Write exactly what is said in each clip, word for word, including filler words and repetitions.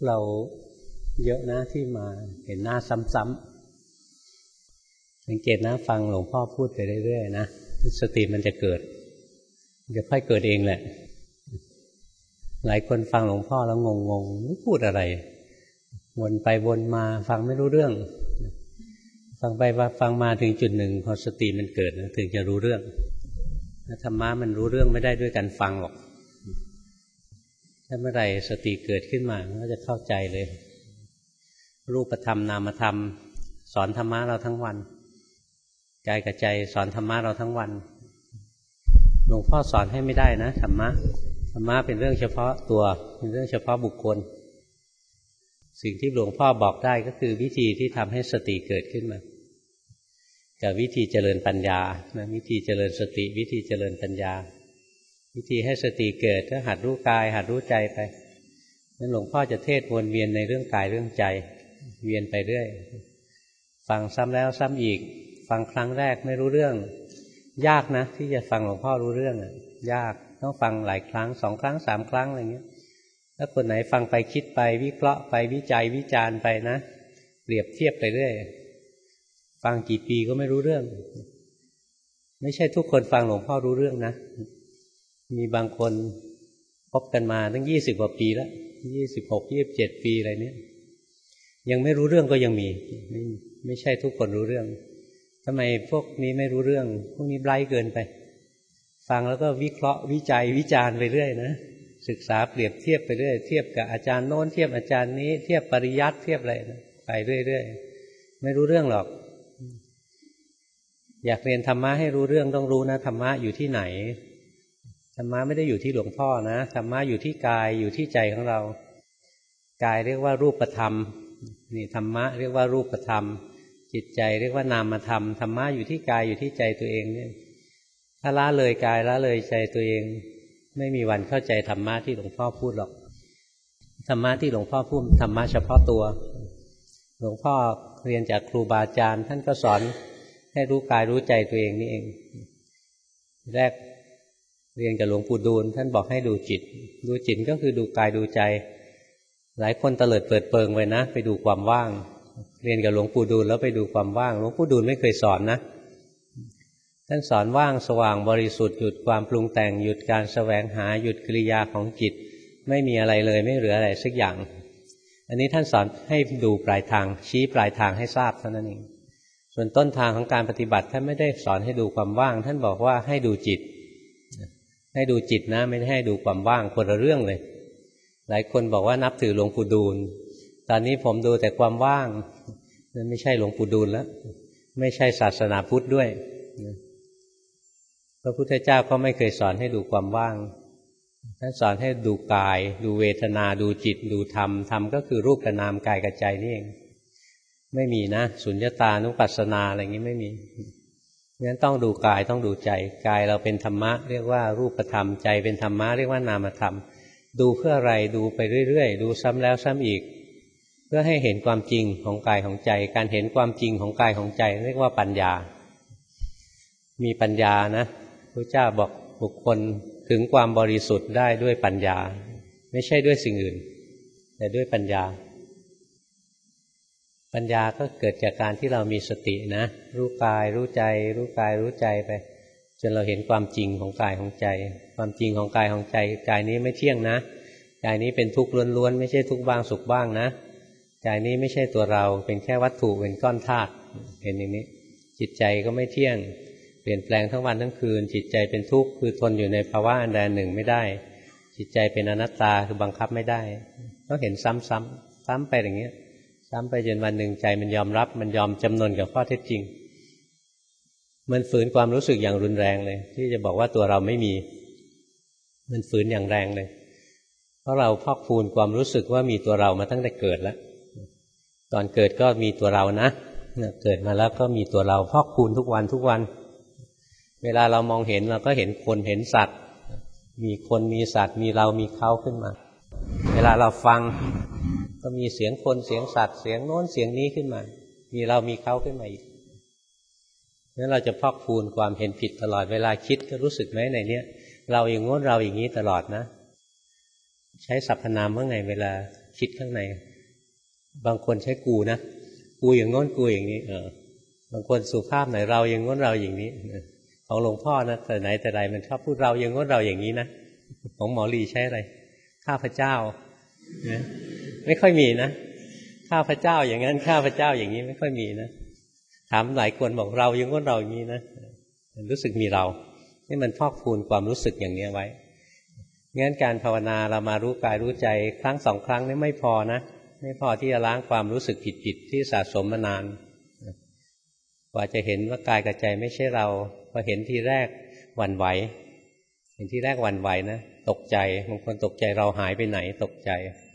เราเยอะนะที่มาเห็นหน้าซ้ำๆสังเกตนะฟังหลวงพ่อพูดไปเรื่อยๆนะสติมันจะเกิดมันจะค่อยเกิดเองแหละหลายคนฟังหลวงพ่อแล้วงงๆไม่พูดอะไรวนไปวนมาฟังไม่รู้เรื่องฟังไปฟังมาถึงจุดหนึ่งพอสติมันเกิดถึงจะรู้เรื่องธรรมะมันรู้เรื่องไม่ได้ด้วยการฟังหรอกถ้าเมื่อไหร่สติเกิดขึ้นมาก็จะเข้าใจเลยรูปธรรมนามธรรมสอนธรรมะเราทั้งวันกายกับใจสอนธรรมะเราทั้งวันหลวงพ่อสอนให้ไม่ได้นะธรรมะธรรมะเป็นเรื่องเฉพาะตัวเป็นเรื่องเฉพาะบุคคลสิ่งที่หลวงพ่อบอกได้ก็คือวิธีที่ทำให้สติเกิดขึ้นมากับวิธีเจริญปัญญานะวิธีเจริญสติวิธีเจริญปัญญาวิธีให้สติเกิดก็หัดรู้กายหัดรู้ใจไปนั้นหลวงพ่อจะเทศวนเวียนในเรื่องกายเรื่องใจเวียนไปเรื่อยฟังซ้ำแล้วซ้ำอีกฟังครั้งแรกไม่รู้เรื่องยากนะที่จะฟังหลวงพ่อรู้เรื่องยากต้องฟังหลายครั้งสองครั้งสามครั้งอะไรเงี้ยถ้าคนไหนฟังไปคิดไปวิเคราะห์ไปวิจัยวิจารณ์ไปนะเปรียบเทียบไปเรื่อยฟังกี่ปีก็ไม่รู้เรื่องไม่ใช่ทุกคนฟังหลวงพ่อรู้เรื่องนะมีบางคนพบกันมาตั้งยี่สิบกว่าปีแล้วยี่สิบหกยี่สิบเจ็ดปีอะไรเนี้ยยังไม่รู้เรื่องก็ยังมีไม่ไม่ใช่ทุกคนรู้เรื่องทำไมพวกนี้ไม่รู้เรื่องพวกนี้ไร้เกินไปฟังแล้วก็วิเคราะห์วิจัยวิจารณ์ไปเรื่อยนะศึกษาเปรียบเทียบไปเรื่อยเทียบกับอาจารย์โน้นเทียบอาจารย์นี้เทียบปริยัติเทียบอะไรนะไปเรื่อยๆไม่รู้เรื่องหรอกอยากเรียนธรรมะให้รู้เรื่องต้องรู้นะธรรมะอยู่ที่ไหนธรรมะไม่ได้อยู่ที่หลวงพ่อนะธรรมะอยู่ที่กายอยู่ที่ใจของเรากายเรียกว่ารูปธรรมนี่ธรรมะเรียกว่ารูปธรรมจิตใจเรียกว่านามธรรมธรรมะอยู่ที่กายอยู่ที่ใจตัวเองเนี่ยถ้าละเลยกายละเลยใจตัวเองไม่มีวันเข้าใจธรรมะที่หลวงพ่อพูดหรอกธรรมะที่หลวงพ่อพูดธรรมะเฉพาะตัวหลวงพ่อเรียนจากครูบาอาจารย์ท่านก็สอนให้รู้กายรู้ใจตัวเองนี่เองแรกเรียนกับหลวงปู่ดูลท่านบอกให้ดูจิตดูจิตก็คือดูกายดูใจหลายคนเตลิดเปิดเปิงไปนะไปดูความว่างเรียนกับหลวงปู่ดูลแล้วไปดูความว่างหลวงปู่ดูลไม่เคยสอนนะท่านสอนว่างสว่างบริสุทธิ์หยุดความปรุงแต่งหยุดการแสวงหาหยุดกิริยาของจิตไม่มีอะไรเลยไม่เหลืออะไรสักอย่างอันนี้ท่านสอนให้ดูปลายทางชี้ปลายทางให้ทราบเท่านั้นเองส่วนต้นทางของการปฏิบัติท่านไม่ได้สอนให้ดูความว่างท่านบอกว่าให้ดูจิตให้ดูจิตนะไม่ได้ให้ดูความว่างคนละเรื่องเลยหลายคนบอกว่านับถือหลวงปู่ดูลตอนนี้ผมดูแต่ความว่างนั่นไม่ใช่หลวงปู่ดูลแล้วไม่ใช่ศาสนาพุทธด้วยพระพุทธเจ้าก็ไม่เคยสอนให้ดูความว่างท่านสอนให้ดูกายดูเวทนาดูจิตดูธรรมธรรมก็คือรูปกับนามกายกับใจนี่เองไม่มีนะสุญญตานุปัสสนาอะไรอย่างนี้ไม่มีงั้นต้องดูกายต้องดูใจกายเราเป็นธรรมะเรียกว่ารูปธรรมใจเป็นธรรมะเรียกว่านามธรรมดูเพื่ออะไรดูไปเรื่อยๆดูซ้ำแล้วซ้ำอีกเพื่อให้เห็นความจริงของกายของใจการเห็นความจริงของกายของใจเรียกว่าปัญญามีปัญญานะพระเจ้าบอกบุคคลถึงความบริสุทธิ์ได้ด้วยปัญญาไม่ใช่ด้วยสิ่งอื่นแต่ด้วยปัญญาปัญญาก็เกิดจากการที่เรามีสตินะรู้กายรู้ใจรู้กายรู้ใจไปจนเราเห็นความจริงของกายของใจความจริงของกายของใจกายนี้ไม่เที่ยงนะกายนี้เป็นทุกข์ล้วนๆไม่ใช่ทุกข์บ้างสุขบ้างนะกายนี้ไม่ใช่ตัวเราเป็นแค่วัตถุเป็นก้อนธาตุเห็นอย่างนี้จิตใจก็ไม่เที่ยงเปลี่ยนแปลงทั้งวันทั้งคืนจิตใจเป็นทุกข์คือทนอยู่ในภาวะอันใดหนึ่งไม่ได้จิตใจเป็นอนัตตาคือบังคับไม่ได้ต้องเห็นซ้ำๆซ้ำไปอย่างนี้ซ้ำไปจนวันหนึ่งใจมันยอมรับมันยอมจำนนกับข้อเท็จจริงมันฝืนความรู้สึกอย่างรุนแรงเลยที่จะบอกว่าตัวเราไม่มีมันฝืนอย่างแรงเลยเพราะเราพอกพูนความรู้สึกว่ามีตัวเรามาตั้งแต่เกิดแล้วตอนเกิดก็มีตัวเรานะเกิดมาแล้วก็มีตัวเราพอกพูนทุกวันทุกวันเวลาเรามองเห็นเราก็เห็นคนเห็นสัตว์มีคนมีสัตว์มีเรามีเขาขึ้นมาเวลาเราฟังก็มีเสียงคนเสียงสัตว์เสียงโน้นเสียงนี้ขึ้นมามีเรามีเขาขึ้นมาอีกนั้นเราจะพอกพูนความเห็นผิดตลอดเวลาคิดก็รู้สึกไหมในเนี้ยเราอย่างโน้นเราอย่างนี้ตลอดนะใช้สรรพนามว่าไงเวลาคิดข้างในบางคนใช้กูนะกูอย่างโน้นกูอย่างนี้เออบางคนสุภาพหน่อยเราอย่างโน้นเราอย่างนี้ของหลวงพ่อนะแต่ไหนแต่ไรมันชอบพูดเราอย่างโน้นเราอย่างนี้นะของหมอลีใช้อะไรข้าพเจ้านะไม่ค่อยมีนะข้าพเจ้าอย่างนั้นข้าพเจ้าอย่างนี้ไม่ค่อยมีนะถามหลายคนบอกเราอย่างโน้นเราอย่างนี้นะรู้สึกมีเรานี่มันพอกพูนความรู้สึกอย่างนี้ไว้งั้นการภาวนาเรามารู้กายรู้ใจครั้งสองครั้งนี่ไม่พอนะไม่พอที่จะล้างความรู้สึกผิดๆที่สะสมมานานกว่าจะเห็นว่ากายกับใจไม่ใช่เราพอเห็นทีแรกหวั่นไหวเห็นทีแรกหวั่นไหวนะตกใจบางคนตกใจเราหายไปไหนตกใจ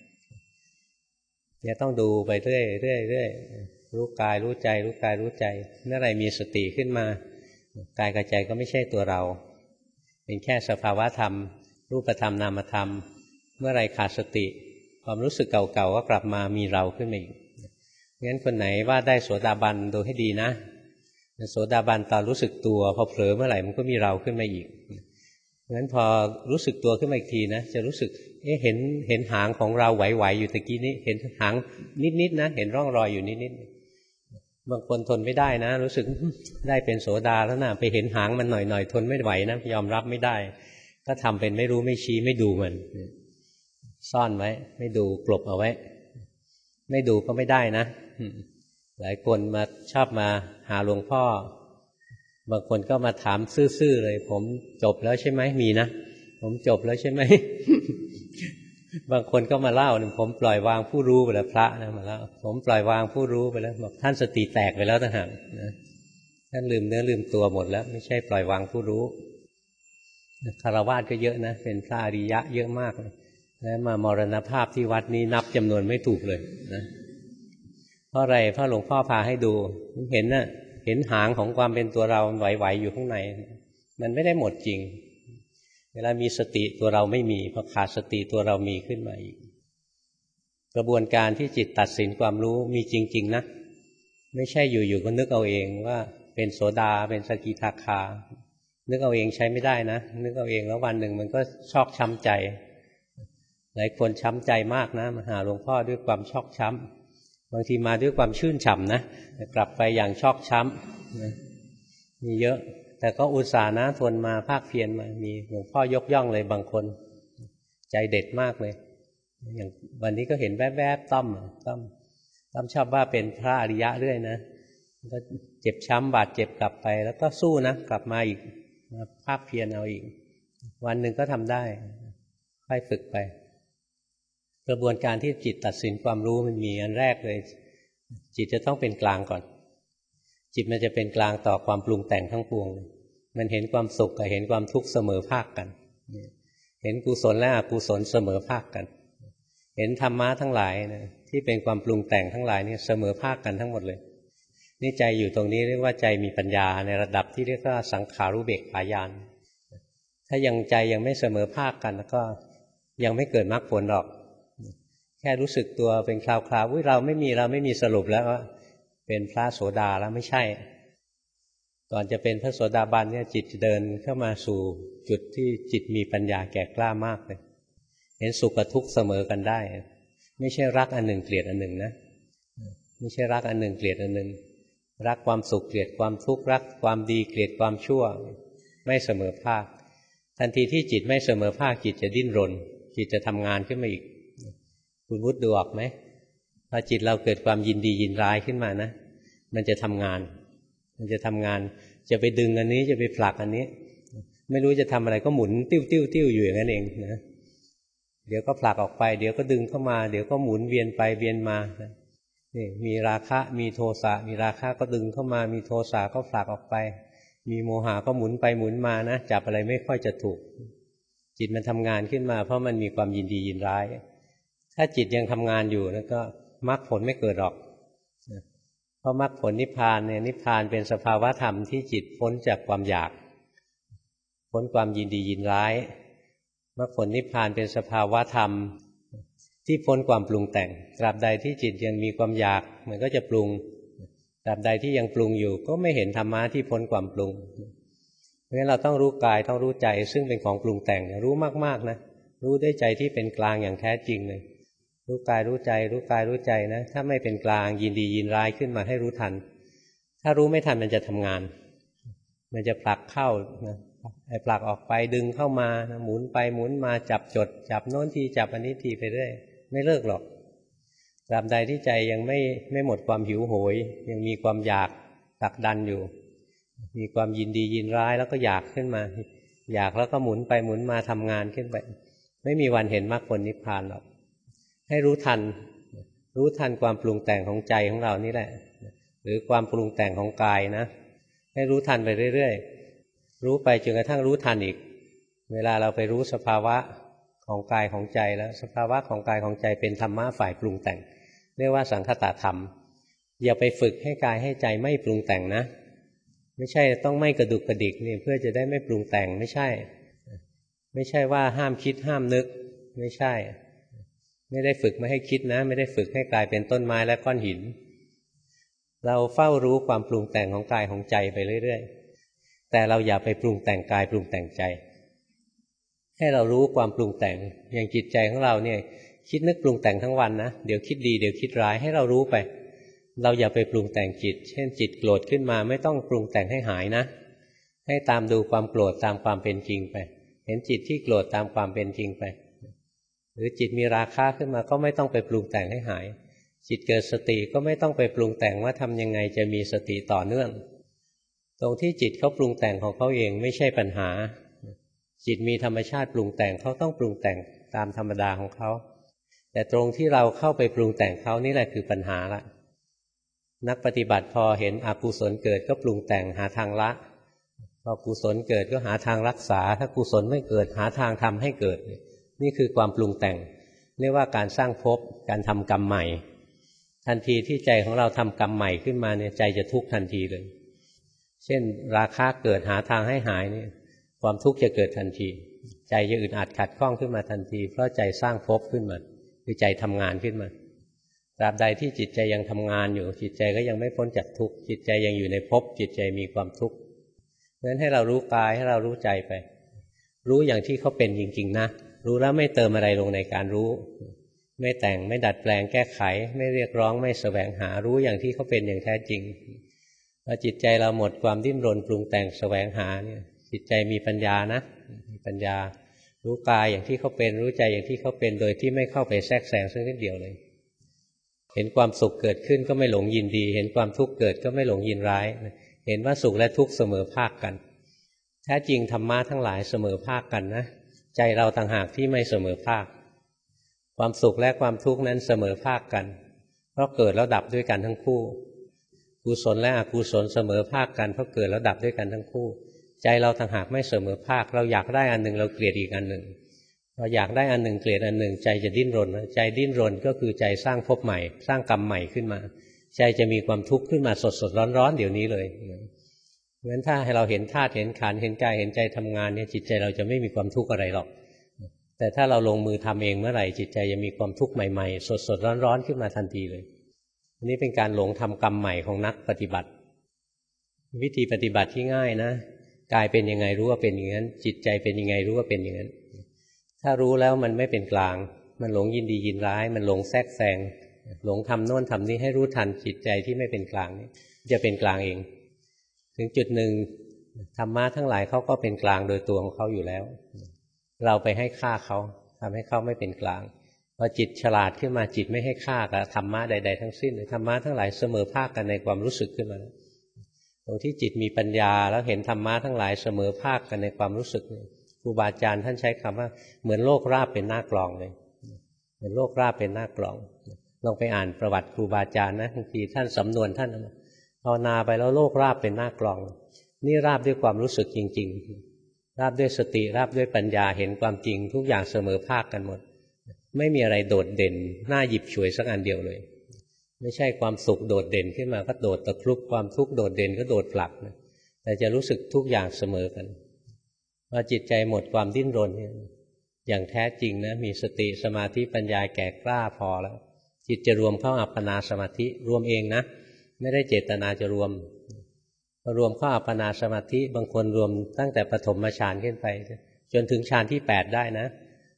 เนี่ยต้องดูไปเรื่อยเรื่อยเรื่อยรู้กายรู้ใจรู้กายรู้ใจเมื่อไรมีสติขึ้นมากายกับใจก็ไม่ใช่ตัวเราเป็นแค่สภาวะธรรมรูปธรรมนามธรรมเมื่อไรขาดสติความรู้สึกเก่าๆก็กลับมามีเราขึ้นมาอีกงั้นคนไหนว่าได้โสดาบันดูให้ดีนะโสดาบันตอนรู้สึกตัวพอเผลอเมื่อไหร่มันก็มีเราขึ้นมาอีกงั้นพอรู้สึกตัวขึ้นมาอีกทีนะจะรู้สึกเอ๊ะเห็นเห็นหางของเราไหวๆอยู่ตะกี้นี้เห็นหางนิดๆนะเห็นร่องรอยอยู่นิดๆบางคนทนไม่ได้นะรู้สึกได้เป็นโสดาแล้วนะไปเห็นหางมันหน่อยๆทนไม่ไหวนะยอมรับไม่ได้ก็ทำเป็นไม่รู้ไม่ชี้ไม่ดูมันซ่อนไว้ไม่ดูกลบเอาไว้ไม่ดูก็ไม่ได้นะหลายคนมาชอบมาหาหลวงพ่อบางคนก็มาถามซื่อๆเลยผมจบแล้วใช่ไหมมีนะผมจบแล้วใช่ไหม บางคนก็มาเล่าผมปล่อยวางผู้รู้ไปแล้วพระนะมาเล่าผมปล่อยวางผู้รู้ไปแล้วบอกท่านสติแตกไปแล้วต่างหากนะท่านลืมเนื้อลืมตัวหมดแล้วไม่ใช่ปล่อยวางผู้รู้คฤหัสถ์ก็เยอะนะเป็นพระอริยะเยอะมากเลยแล้วมามรณภาพที่วัดนี้นับจำนวนไม่ถูกเลยนะเพราะอะไรเพราะหลวงพ่อพาให้ดูเห็นน่ะเห็นหางของความเป็นตัวเราไหวๆอยู่ข้างในมันไม่ได้หมดจริงเวลามีสติตัวเราไม่มีพอขาดสติตัวเรามีขึ้นมาอีกกระบวนการที่จิตตัดสินความรู้มีจริงๆนะไม่ใช่อยู่ๆก็นึกเอาเองว่าเป็นโสดาเป็นสกิทาคานึกเอาเองใช้ไม่ได้นะนึกเอาเองแล้ววันหนึ่งมันก็ชอกช้ำใจหลายคนช้ำใจมากนะมาหาหลวงพ่อด้วยความชอกช้ำบางทีมาด้วยความชื่นฉ่ำนะแต่กลับไปอย่างชอกช้ำนะมีเยอะแต่ก็อุตส่าห์นะทนมาภาคเพียรมามีหลวงพ่อยกย่องเลยบางคนใจเด็ดมากเลยอย่างวันนี้ก็เห็นแวบๆต้อมต้อมต้อมชอบว่าเป็นพระอริยะเรื่อยนะก็เจ็บช้ำบาดเจ็บกลับไปแล้วก็สู้นะกลับมาอีกมาภาคเพียรเอาอีกวันหนึ่งก็ทำได้ค่อยฝึกไปกระบวนการที่จิตตัดสินความรู้มันมีอันแรกเลยจิตจะต้องเป็นกลางก่อนจิตมันจะเป็นกลางต่อความปรุงแต่งทั้งปวงมันเห็นความสุขกับเห็นความทุกข์เสมอภาคกันเห็นกุศลและอกุศลเสมอภาคกันเห็นธรรมะทั้งหลายนะที่เป็นความปรุงแต่งทั้งหลายนี่เสมอภาคกันทั้งหมดเลยนี่ใจอยู่ตรงนี้เรียกว่าใจมีปัญญาในระดับที่เรียกว่าสังขารุเบกขาญาณถ้ายังใจยังไม่เสมอภาคกันแล้วก็ยังไม่เกิดมรรคผลหรอกแค่รู้สึกตัวเป็นคราวๆอุ้ยเราไม่มีเราไม่มีสรุปแล้วว่าเป็นพระโสดาแล้วไม่ใช่ก่อนจะเป็นพระโสดาบันเนี่ยจิตจะเดินเข้ามาสู่จุดที่จิตมีปัญญาแก่กล้ามากเลยเห็นสุขกับทุกข์เสมอกันได้ไม่ใช่รักอันหนึ่งเกลียดอันหนึ่งนะไม่ใช่รักอันหนึ่งเกลียดอันหนึ่งรักความสุขเกลียดความทุกข์รักความดีเกลียดความชั่วไม่เสมอภาคทันทีที่จิตไม่เสมอภาคจิตจะดิ้นรนจิตจะทำงานขึ้นมาอีกคุณวุฒิดูออกไหมพอจิตเราเกิดความยินดียินร้ายขึ้นมานะมันจะทำงานมันจะทำงานจะไปดึงอันนี้จะไปผลักอันนี้ไม่รู้จะทำอะไรก็หมุนติ้วติ้วติ้วอยู่อย่างนั้นเองนะเดี๋ยวก็ผลักออกไปเดี๋ยวก็ดึงเข้ามาเดี๋ยวก็หมุนเวียนไปเวียนมานี่มีราคะมีโทสะมีราคะก็ดึงเข้ามามีโทสะก็ผลักออกไปมีโมหะก็หมุนไปหมุนมานะจับอะไรไม่ค่อยจะถูกจิตมันทำงานขึ้นมาเพราะมันมีความยินดียินร้ายถ้าจิตยังทำงานอยู่แล้วก็มรรคผลไม่เกิดหรอกเพราะมรรคผลนิพพานเนี่ยนิพพานเป็นสภาวะธรรมที่จิตพ้นจากความอยากพ้นความยินดียินร้ายมรรคผลนิพพานเป็นสภาวะธรรมที่พ้นความปรุงแต่งตราบใดที่จิตยังมีความอยากมันก็จะปรุงตราบใดที่ยังปรุงอยู่ก็ไม่เห็นธรรมะที่พ้นความปรุงเพราะฉะนั้นเราต้องรู้กายต้องรู้ใจซึ่งเป็นของปรุงแต่งรู้มากๆนะรู้ด้วยใจที่เป็นกลางอย่างแท้จริงเลยรู้กายรู้ใจรู้กายรู้ใจนะถ้าไม่เป็นกลางยินดียินร้ายขึ้นมาให้รู้ทันถ้ารู้ไม่ทันมันจะทำงานมันจะผลักเข้านะไอ้ผลักออกไปดึงเข้ามานะหมุนไปหมุนมาจับจดจับโน้นทีจับอันนี้ทีไปเรื่อยไม่เลิกหรอกตราบใดที่ใจยังไม่ไม่หมดความหิวโหยยังมีความอยากผลักดันอยู่มีความยินดียินร้ายแล้วก็อยากขึ้นมาอยากแล้วก็หมุนไปหมุนมาทำงานขึ้นไปไม่มีวันเห็นมรรคผลนิพพานหรอกให้รู้ทันรู้ทันความปรุงแต่งของใจของเรานี่แหละหรือความปรุงแต่งของกายนะให้รู้ทันไปเรื่อยๆรู้ไปจนกระทั่งรู้ทันอีกเวลาเราไปรู้สภาวะของกายของใจแล้วสภาวะของกายของใจเป็นธรรมะฝ่ายปรุงแต่งเรียกว่าสังคตธรรมอย่าไปฝึกให้กายให้ใจไม่ปรุงแต่งนะไม่ใช่ต้องไม่กระดุกกระดิกนี่เพื่อจะได้ไม่ปรุงแต่งไม่ใช่ไม่ใช่ว่าห้ามคิดห้ามนึกไม่ใช่ไม่ได้ฝึกไม่ให้คิดนะไม่ได้ฝึกให้กลายเป็นต้นไม้และก้อนหินเราเฝ้ารู้ความปรุงแต่งของกายของใจไปเรื่อยๆแต่เราอย่าไปปรุงแต่งกายปรุงแต่งใจให้เรารู้ความปรุงแต่งอย่างจิตใจของเราเนี่ยคิดนึกปรุงแต่งทั้งวันนะเดี๋ยวคิดดีเดี๋ยวคิดร้ายให้เรารู้ไปเราอย่าไปปรุงแต่งจิตเช่นจิตโกรธขึ้นมาไม่ต้องปรุงแต่งให้หายนะให้ตามดูความโกรธตามความเป็นจริงไปเห็นจิตที่โกรธตามความเป็นจริงไปหรือจิตมีราคะขึ้นมาก็ไม่ต้องไปปรุงแต่งให้หายจิตเกิดสติก็ไม่ต้องไปปรุงแต่งว่าทำยังไงจะมีสติต่อเนื่องตรงที่จิตเขาปรุงแต่งของเขาเองไม่ใช่ปัญหาจิตมีธรรมชาติปรุงแต่งเขาต้องปรุงแต่งตามธรรมดาของเขาแต่ตรงที่เราเข้าไปปรุงแต่งเขานี่แหละคือปัญหาละนักปฏิบัติพอเห็นอกุศลเกิดก็ปรุงแต่งหาทางละพอกุศลเกิดก็หาทางรักษาถ้ากุศลไม่เกิดหาทางทำให้เกิดนี่คือความปรุงแต่งเรียกว่าการสร้างภพการทำกรรมใหม่ทันทีที่ใจของเราทำกรรมใหม่ขึ้นมาเนี่ยใจจะทุกข์ทันทีเลยเช่นราคะเกิดหาทางให้หายเนี่ยความทุกข์จะเกิดทันทีใจจะอึดอัดขัดข้องขึ้นมาทันทีเพราะใจสร้างภพขึ้นมาคือใจทำงานขึ้นมาตราบใดที่จิตใจยังทำงานอยู่จิตใจก็ยังไม่พ้นจากทุกข์จิตใจยังอยู่ในภพจิตใจมีความทุกข์เพราะฉะนั้นให้เรารู้กายให้เรารู้ใจไปรู้อย่างที่เขาเป็นจริงๆนะรู้แล้วไม่เติมอะไรลงในการรู้ไม่แต่งไม่ดัดแปลงแก้ไขไม่เรียกร้องไม่แสวงหารู้อย่างที่เขาเป็นอย่างแท้จริงพอจิตใจเราหมดความดิ้นรนปรุงแต่งแสวงหาเนี่ยจิตใจมีปัญญานะมีปัญญารู้กายอย่างที่เขาเป็นรู้ใจอย่างที่เขาเป็นโดยที่ไม่เข้าไปแทรกแซงสักนิดเดียวเลยเห็นความสุขเกิดขึ้นก็ไม่หลงยินดีเห็นความทุกข์เกิดก็ไม่หลงยินร้ายเห็นว่าสุขและทุกข์เสมอภาคกันแท้จริงธรรมะทั้งหลายเสมอภาคกันนะใจเราต่างหากที่ไม่เสมอภาคความสุขและความทุกข์นั้นเสมอภาคกันเพราะเกิดแล้วดับด้วยกันทั้งคู่กุศลและอกุศลเสมอภาคกันเพราะเกิดแล้วดับด้วยกันทั้งคู่ใจเราต่างหากไม่เสมอภาคเราอยากได้อันหนึ่งเราเกลียดอีกอันหนึ่งเราอยากได้อันหนึ่งเกลียดอันหนึ่งใจจะดิ้นรนใจดิ้นรนก็คือใจสร้างภพใหม่สร้างกรรมใหม่ขึ้นมาใจจะมีความทุกข์ขึ้นมาสดๆร้อนๆเดี๋ยวนี้เลยเพราะฉะนั้นถ้าให้เราเห็นธาตุเห็นขันธ์เห็นกายเห็นใจทำงานเนี่ยจิตใจเราจะไม่มีความทุกข์อะไรหรอกแต่ถ้าเราลงมือทำเองเมื่อไหร่จิตใจจะมีความทุกข์ใหม่ๆสดๆร้อนๆขึ้นมาทันทีเลยอันนี้เป็นการหลงทำกรรมใหม่ของนักปฏิบัติวิธีปฏิบัติที่ง่ายนะกายเป็นยังไงรู้ว่าเป็นอย่างนั้นจิตใจเป็นยังไงรู้ว่าเป็นอย่างนั้นถ้ารู้แล้วมันไม่เป็นกลางมันหลงยินดียินร้ายมันหลงแทรกแซงหลงทำโน่นทำนี้ให้รู้ทันจิตใจที่ไม่เป็นกลางนี่จะเป็นกลางเองถึงจุดหนึ่งธรรมะทั้งหลายเขาก็เป็นกลางโดยตัวของเขาอยู่แล้วเราไปให้ค่าเขาทำให้เขาไม่เป็นกลางพอจิตฉลาดขึ้นมาจิตไม่ให้ค่ากับธรรมะใดๆทั้งสิ้นธรรมะทั้งหลายเสมอภาคกันในความรู้สึกขึ้นมาตรงที่จิตมีปัญญาแล้วเห็นธรรมะทั้งหลายเสมอภาคกันในความรู้สึกครูบาอาจารย์ท่านใช้คำว่าเหมือนโลกราบเป็นหน้ากลองเลยเหมือนโลกราบเป็นหน้ากลองลองไปอ่านประวัติครูบาอาจารย์นะบางทีท่านสำนวนท่านภาวนาไปแล้วโลกราบเป็นหน้ากลองนี่ราบด้วยความรู้สึกจริงๆราบด้วยสติราบด้วยปัญญาเห็นความจริงทุกอย่างเสมอภาคกันหมดไม่มีอะไรโดดเด่นน่าหยิบฉวยสักอันเดียวเลยไม่ใช่ความสุขโดดเด่นขึ้นมาก็โดดตะครุบความทุกข์โดดเด่นก็โดดผลักนะแต่จะรู้สึกทุกอย่างเสมอกันพอจิตใจหมดความดิ้นรนอย่างแท้จริงนะมีสติสมาธิปัญญาแก่กล้าพอแล้วจิตจะรวมเข้าอัปปนาสมาธิรวมเองนะไม่ได้เจตนาจะรวมพอรวมเข้าอัปปนาสมาธิบางคนรวมตั้งแต่ปฐมฌานขึ้นไปจนถึงฌานที่แปดได้นะ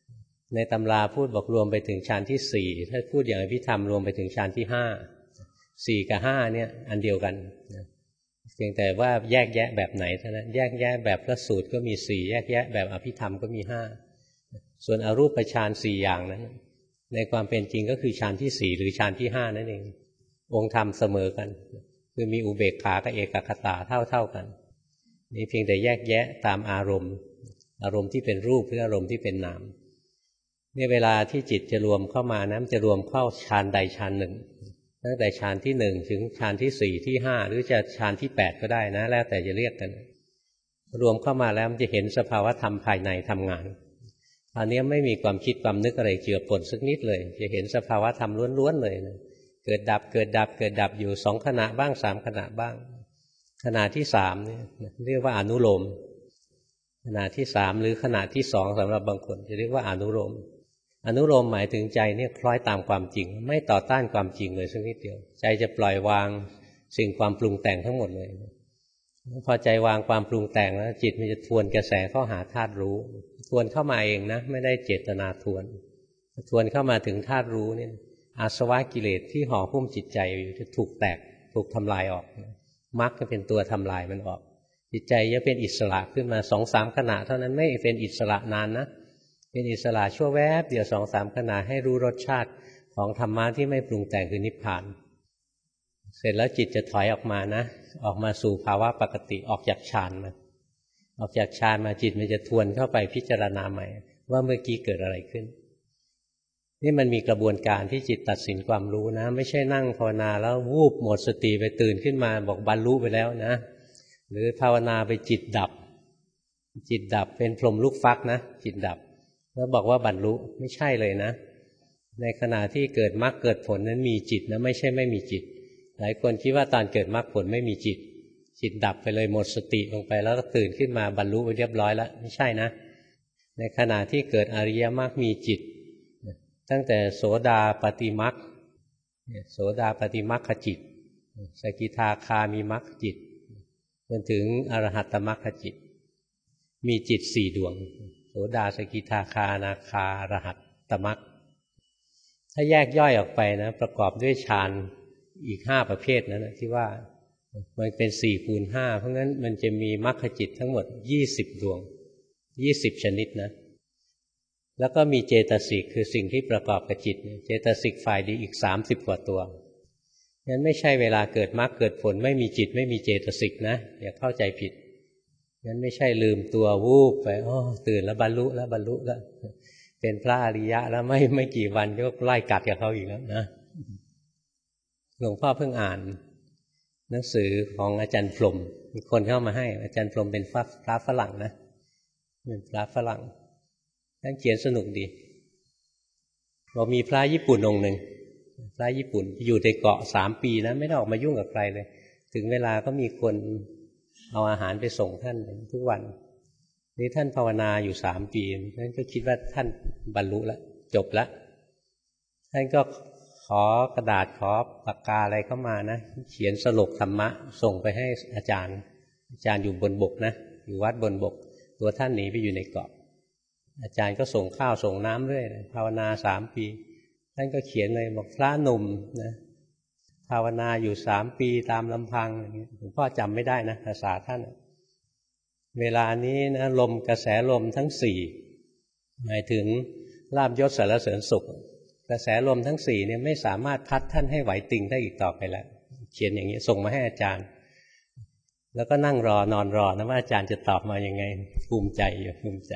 ในตำราพูดบอกรวมไปถึงฌานที่สี่ถ้าพูดอย่างอภิธรรมรวมไปถึงฌานที่ห้าสี่กับห้าเนี่ยอันเดียวกันเพียงแต่ว่าแยกแยะแบบไหนเท่านั้นแยกแยะแบบพระสูตรก็มีสี่แยกแยะแบบอภิธรรมก็มีห้าส่วนอรูปฌานสี่อย่างนั้นในความเป็นจริงก็คือฌานที่สี่หรือฌานที่ห้านั่นเององค์ธรรมเสมอกันคือมีอุเบกขากับเอกคตาเท่าเท่ากันนี่เพียงแต่แยกแยะตามอารมณ์อารมณ์ที่เป็นรูปหรืออารมณ์ที่เป็นนามเนี่ยเวลาที่จิตจะรวมเข้ามานะมันจะรวมเข้าฌานใดฌานหนึ่งตั้งแต่ฌานที่หนึ่งถึงฌานที่สี่ที่ห้าหรือจะฌานที่แปดก็ได้นะแล้วแต่จะเรียกกันรวมเข้ามาแล้วมันจะเห็นสภาวะธรรมภายในทำงานตอนนี้ไม่มีความคิดความนึกอะไรเจือปนสักนิดเลยจะเห็นสภาวะธรรมล้วนๆเลยนะเกิดดับเกิดดับเกิดดับอยู่สองขณะบ้างสามขณะบ้างขณะที่สามเนี่ยเรียกว่าอนุโลมขณะที่สามหรือขณะที่สองสำหรับบางคนจะเรียกว่าอนุโลมอนุโลมหมายถึงใจเนี่ยคล้อยตามความจริงไม่ต่อต้านความจริงเลยสักนิดเดียวใจจะปล่อยวางสิ่งความปรุงแต่งทั้งหมดเลยพอใจวางความปรุงแต่งแล้วจิตมันจะทวนกระแสเข้าหาธาตุรู้ทวนเข้ามาเองนะไม่ได้เจตนาทวนทวนเข้ามาถึงธาตุรู้เนี่ยอาสวะกิเลสที่ห่อหุ้มจิตใจอยู่จะถูกแตกถูกทำลายออกมรรคจะเป็นตัวทำลายมันออกจิตใจจะเป็นอิสระขึ้นมาสองสามขณะเท่านั้นไม่เป็นอิสระนานนะเป็นอิสระชั่วแวบเดียวสองสามขณะให้รู้รสชาติของธรรมะที่ไม่ปรุงแต่งคือนิพพานเสร็จแล้วจิตจะถอยออกมานะออกมาสู่ภาวะปกติออกจากฌานมาออกจากฌานมาจิตมันจะทวนเข้าไปพิจารณาใหม่ว่าเมื่อกี้เกิดอะไรขึ้นนี่มันมีกระบวนการที่จิตตัดสินความรู้นะไม่ใช่นั่งภาวนาแล้ววูบหมดสติไปตื่นขึ้นมาบอกบรรลุไปแล้วนะหรือภาวนาไปจิตดับจิตดับเป็นพรหมลูกฟักนะจิตดับแล้วบอกว่าบรรลุไม่ใช่เลยนะในขณะที่เกิดมรรคเกิดผลนั้นมีจิตนะไม่ใช่ไม่มีจิตหลายคนคิดว่าตอนเกิดมรรคผลไม่มีจิตจิตดับไปเลยหมดสติลงไปแล้วก็ตื่นขึ้นมาบรรลุไปเรียบร้อยแล้วไม่ใช่นะในขณะที่เกิดอริยมรรคมีจิตตั้งแต่โสดาปฏิมรรคโสดาปฏิมรรคจิตสกิทาคามีมรรคจิตจนถึงอรหัตตมรรคจิตมีจิตสี่ดวงโสดาสกิทาคาอนาคาอรหัตตมรรคถ้าแยกย่อยออกไปนะประกอบด้วยฌานอีกห้าประเภทนั้นนะที่ว่ามันเป็นสี่คูณห้าเพราะงั้นมันจะมีมรรคจิตทั้งหมดยี่สิบดวงยี่สิบชนิดนะแล้วก็มีเจตสิกคือสิ่งที่ประกอบกับจิตเจตสิกฝ่ายดีอีกสามสิบกว่าตัวงั้นไม่ใช่เวลาเกิดมรรคเกิดผลไม่มีจิตไม่มีเจตสิกนะอย่าเข้าใจผิดงั้นไม่ใช่ลืมตัววูบไปอ๋อตื่นแล้วบรรลุแล้วบรรลุแล้วเป็นพระอริยะแล้วไม่ไม่กี่วันก็ไล่กัดกับเขาอีกแล้วนะหลวงพ่อเพิ่งอ่านหนังสือของอาจารย์พรหมมีคนเข้ามาให้อาจารย์พรหมเป็นพระฝรั่งนะเป็นพระฝรั่งท่านเขียนสนุกดีบอกมีพระญี่ปุ่นองค์หนึ่งพระญี่ปุ่นอยู่ในเกาะสามปีนะไม่ได้ออกมายุ่งกับใครเลยถึงเวลาก็มีคนเอาอาหารไปส่งท่านทุกวันนี่ท่านภาวนาอยู่สามปีท่านก็คิดว่าท่านบรรลุแล้วจบแล้วท่านก็ขอกระดาษขอปากกาอะไรเข้ามานะเขียนสรุปธรรมะส่งไปให้อาจารย์อาจารย์อยู่บนบกนะอยู่วัดบนบกตัวท่านหนีไปอยู่ในเกาะอาจารย์ก็ส่งข้าวส่งน้ำเรื่อยภาวนาสามปีท่านก็เขียนเลยบอกพระหนุ่มนะภาวนาอยู่สามปีตามลำพังหลวงพ่อจำไม่ได้นะภาษาท่านเวลานี้นะลมกระแสลมทั้งสี่หมายถึงลาภยศสรรเสริญสุขกระแสลมทั้งสี่เนี่ยไม่สามารถพัดท่านให้ไหวติงได้อีกต่อไปแล้วเขียนอย่างนี้ส่งมาให้อาจารย์แล้วก็นั่งรอนอนรอนะว่าอาจารย์จะตอบมายังไงภูมิใจอยู่ภูมิใจ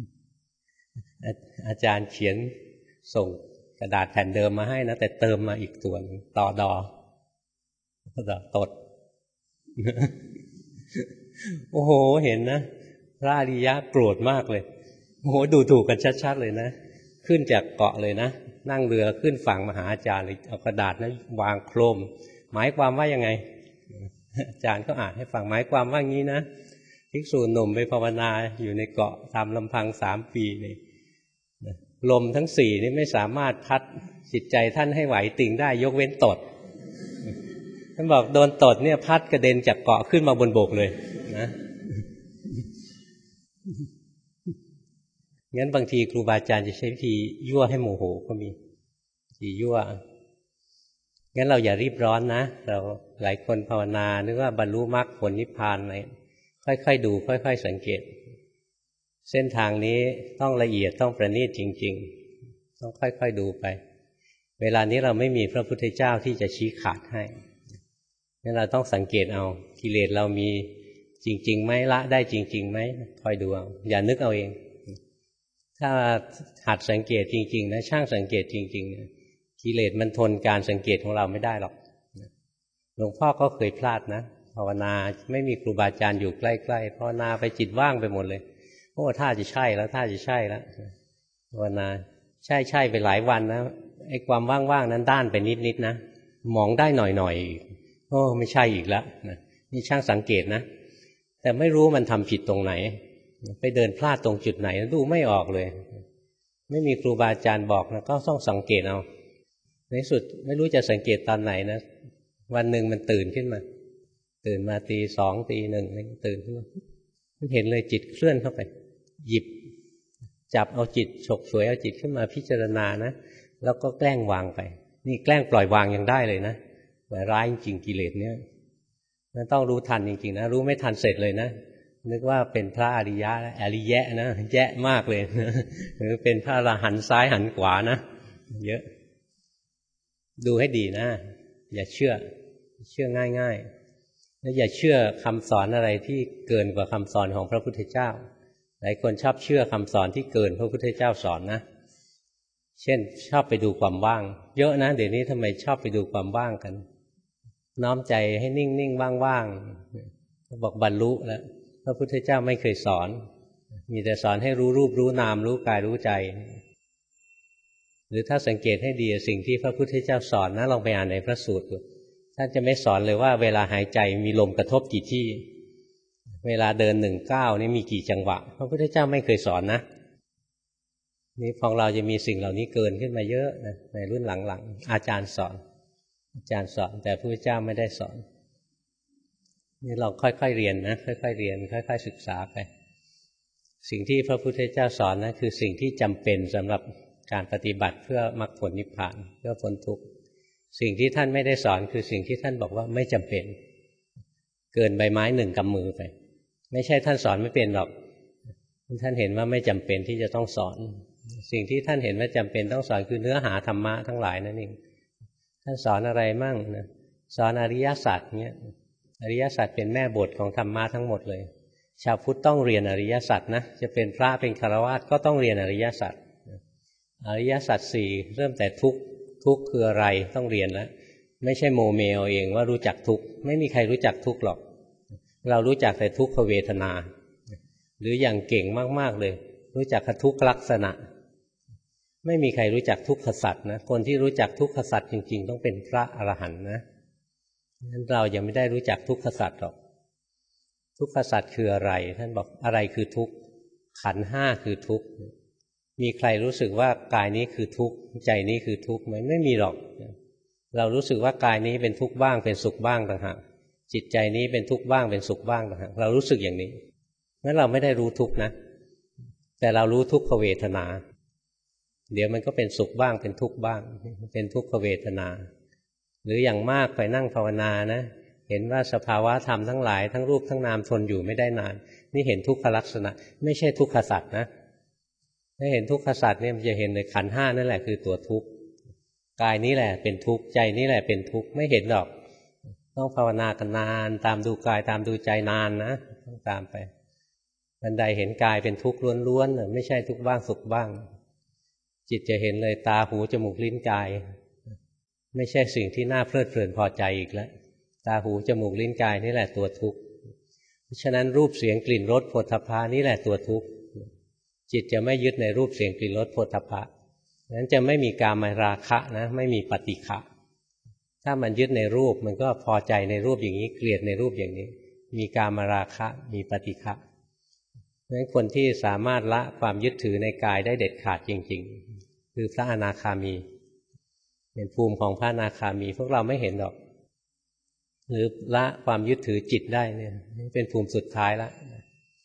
อาจารย์เขียนส่งกระดาษแผ่นเดิมมาให้นะแต่เติมมาอีกตัวนึงต่อดอต่อตดโอ้โหเห็นนะพระอริยะโกรธมากเลยโอ้โหดูถูกกันชัดๆเลยนะขึ้นจากเกาะเลยนะนั่งเรือขึ้นฝั่งมาหาอาจารย์เลยเอากระดาษนั้นวางโครมหมายความว่ายังไงอาจารย์ก็อ่านให้ฟังหมายความว่างี้นะภิกษุหนุ่มไปภาวนาอยู่ในเกาะตามลำพังสามปีนี่ลมทั้งสี่นี่ไม่สามารถพัดจิตใจท่านให้ไหวติงได้ยกเว้นตดท่านบอกโดนตดเนี่ยพัดกระเด็นจากเกาะขึ้นมาบนบกเลยนะงั้นบางทีครูบาอาจารย์จะใช้วิธียั่วให้โมโหก็มีวิธียั่วงั้นเราอย่ารีบร้อนนะเราหลายคนภาวนานึกว่าบรรลุมรรคผลนิพพานอะไรค่อยๆดูค่อยๆสังเกตเส้นทางนี้ต้องละเอียดต้องประณีตจริงๆต้องค่อยๆดูไปเวลานี้เราไม่มีพระพุทธเจ้าที่จะชี้ขาดให้งั้นเราต้องสังเกตเอากิเลสเรามีจริงๆไหมละได้จริงๆไหมคอยดูเอาอย่านึกเอาเองถ้าหัดสังเกตจริงๆนะช่างสังเกตจริงๆกิเลสมันทนการสังเกตของเราไม่ได้หรอกหลวงพ่อก็เคยพลาดนะภาวนาไม่มีครูบาอาจารย์อยู่ใกล้ๆภาวนาไปจิตว่างไปหมดเลยโอ้ท่าจะใช่แล้วท่าจะใช่แล้วภาวนาใช่ใช่ไปหลายวันนะไอ้ความว่างๆนั้นด้านไปนิดๆนะมองได้หน่อยๆโอ้ไม่ใช่อีกแล้วนี่ช่างสังเกตนะแต่ไม่รู้มันทำผิดตรงไหนไปเดินพลาดตรงจุดไหนดูไม่ออกเลยไม่มีครูบาอาจารย์บอกนะก็ต้องสังเกตเอาในสุดไม่รู้จะสังเกตตอนไหนนะวันหนึ่งมันตื่นขึ้นมาตื่นมาตีสองตีหนึ่งตื่นขึ้นมาเห็นเลยจิตเคลื่อนเข้าไปหยิบจับเอาจิตฉกฉวยเอาจิตขึ้นมาพิจารณานะแล้วก็แกล้งวางไปนี่แกล้งปล่อยวางยังได้เลยนะแต่ร้ายจริงกิเลสเนี่ยนั่นต้องรู้ทันจริงๆนะรู้ไม่ทันเสร็จเลยนะนึกว่าเป็นพระอริยะอริแยะนะแยะมากเลยหรือเป็นพระอรหันต์ซ้ายหันขวานะเยอะดูให้ดีนะอย่าเชื่อเชื่อง่ายๆและอย่าเชื่อคำสอนอะไรที่เกินกว่าคำสอนของพระพุทธเจ้าหลายคนชอบเชื่อคำสอนที่เกินพระพุทธเจ้าสอนนะเช่นชอบไปดูความว่างเยอะนะเดี๋ยวนี้ทำไมชอบไปดูความว่างกันน้อมใจให้นิ่งๆว่างๆบอกบรรลุแล้วพระพุทธเจ้าไม่เคยสอนมีแต่สอนให้รู้รูปรู้นามรู้กายรู้ใจหรือถ้าสังเกตให้ดีสิ่งที่พระพุทธเจ้าสอนนะลองไปอ่านในพระสูตรดูท่านจะไม่สอนเลยว่าเวลาหายใจมีลมกระทบกี่ที่เวลาเดินหนึ่งก้าวนี่มีกี่จังหวะพระพุทธเจ้าไม่เคยสอนนะนี่ของเราจะมีสิ่งเหล่านี้เกินขึ้นมาเยอะนะในรุ่นหลังๆอาจารย์สอนอาจารย์สอนแต่พระพุทธเจ้าไม่ได้สอนนี่เราค่อยๆเรียนนะค่อยๆเรียนค่อยๆศึกษาไปสิ่งที่พระพุทธเจ้าสอนนะคือสิ่งที่จำเป็นสำหรับการปฏิบัติเพื่อมรรคผลนิพพานเพื่อพ้นทุกข์สิ่งที่ท่านไม่ได้สอนคือสิ่งที่ท่านบอกว่าไม่จำเป็นเกินใบไม้หนึ่งกำมือไปไม่ใช่ท่านสอนไม่เป็นหรอกท่านเห็นว่าไม่จำเป็นที่จะต้องสอนสิ่งที่ท่านเห็นว่าจำเป็นต้องสอนคือเนื้อหาธรรมะทั้งหลายนั่นเองท่านสอนอะไรมั่งนะสอนอริยสัจเนี่ยอริยสัจเป็นแม่บทของธรรมะทั้งหมดเลยชาวพุทธต้องเรียนอริยสัจนะจะเป็นพระเป็นฆราวาสก็ต้องเรียนอริยสัจอริยสัจสี่เริ่มแต่ทุกข์ทุกข์คืออะไรต้องเรียนแล้วไม่ใช่โมเมเอาเองว่ารู้จักทุกข์ไม่มีใครรู้จักทุกข์หรอกเรารู้จักแต่ทุกขเวทนาหรืออย่างเก่งมากๆเลยรู้จักทุกขลักษณะไม่มีใครรู้จักทุกขสัจนะคนที่รู้จักทุกขสัจจริงๆต้องเป็นพระอรหันต์นะงั้นเรายังไม่ได้รู้จักทุกขสัจหรอกทุกขสัจคืออะไรท่านบอกอะไรคือทุกข์ขันธ์ห้าคือทุกข์มีใครรู้สึกว่ากายนี้คือทุกข์ใจนี้คือทุกข์ไหมไม่มีหรอกเรารู้สึกว่ากายนี้เป็นทุกข์บ้างเป็นสุขบ้างต่างหากจิตใจนี้เป็นทุกข์บ้างเป็นสุขบ้างต่างหากเรารู้สึกอย่างนี้งั้นเราไม่ได้รู้ทุกข์นะแต่เรารู้ทุกขเวทนาเดี๋ยวมันก็เป็นสุขบ้างเป็นทุกข์บ้างเป็นทุกขเวทนาหรืออย่างมากไปนั่งภาวนานะเห็นว่าสภาวะธรรมทั้งหลายทั้งรูปทั้งนามทนอยู่ไม่ได้นานนี่เห็นทุกขลักษณะไม่ใช่ทุกขสัจนะถ้าเห็นทุกขสัจเนี่ยมันจะเห็นในขันธ์ห้านั่นแหละคือตัวทุกข์กายนี้แหละเป็นทุกข์ใจนี้แหละเป็นทุกข์ไม่เห็นหรอกต้องภาวนากันนานตามดูกายตามดูใจนานนะต้องตามไปบันไดเห็นกายเป็นทุกข์ล้วนๆไม่ใช่ทุกข์บ้างสุขบ้างจิตจะเห็นเลยตาหูจมูกลิ้นกายไม่ใช่สิ่งที่น่าเพลิดเพลินพอใจอีกแล้วตาหูจมูกลิ้นกายนี่แหละตัวทุกข์เพราะฉะนั้นรูปเสียงกลิ่นรสโผฏฐัพพะนี่แหละตัวทุกข์จิตจะไม่ยึดในรูปเสียงกลิ่นรสโผฏฐัพพะนั้นจะไม่มีกามราคะนะไม่มีปฏิฆะถ้ามันยึดในรูปมันก็พอใจในรูปอย่างนี้เกลียดในรูปอย่างนี้มีกามราคะมีปฏิฆะเพราะฉะนั้นคนที่สามารถละความยึดถือในกายได้เด็ดขาดจริงๆคือพระอนาคามีเป็นภูมิของพระอนาคามีพวกเราไม่เห็นหรอกหรือละความยึดถือจิตได้เนี่ยเป็นภูมิสุดท้ายแล้ว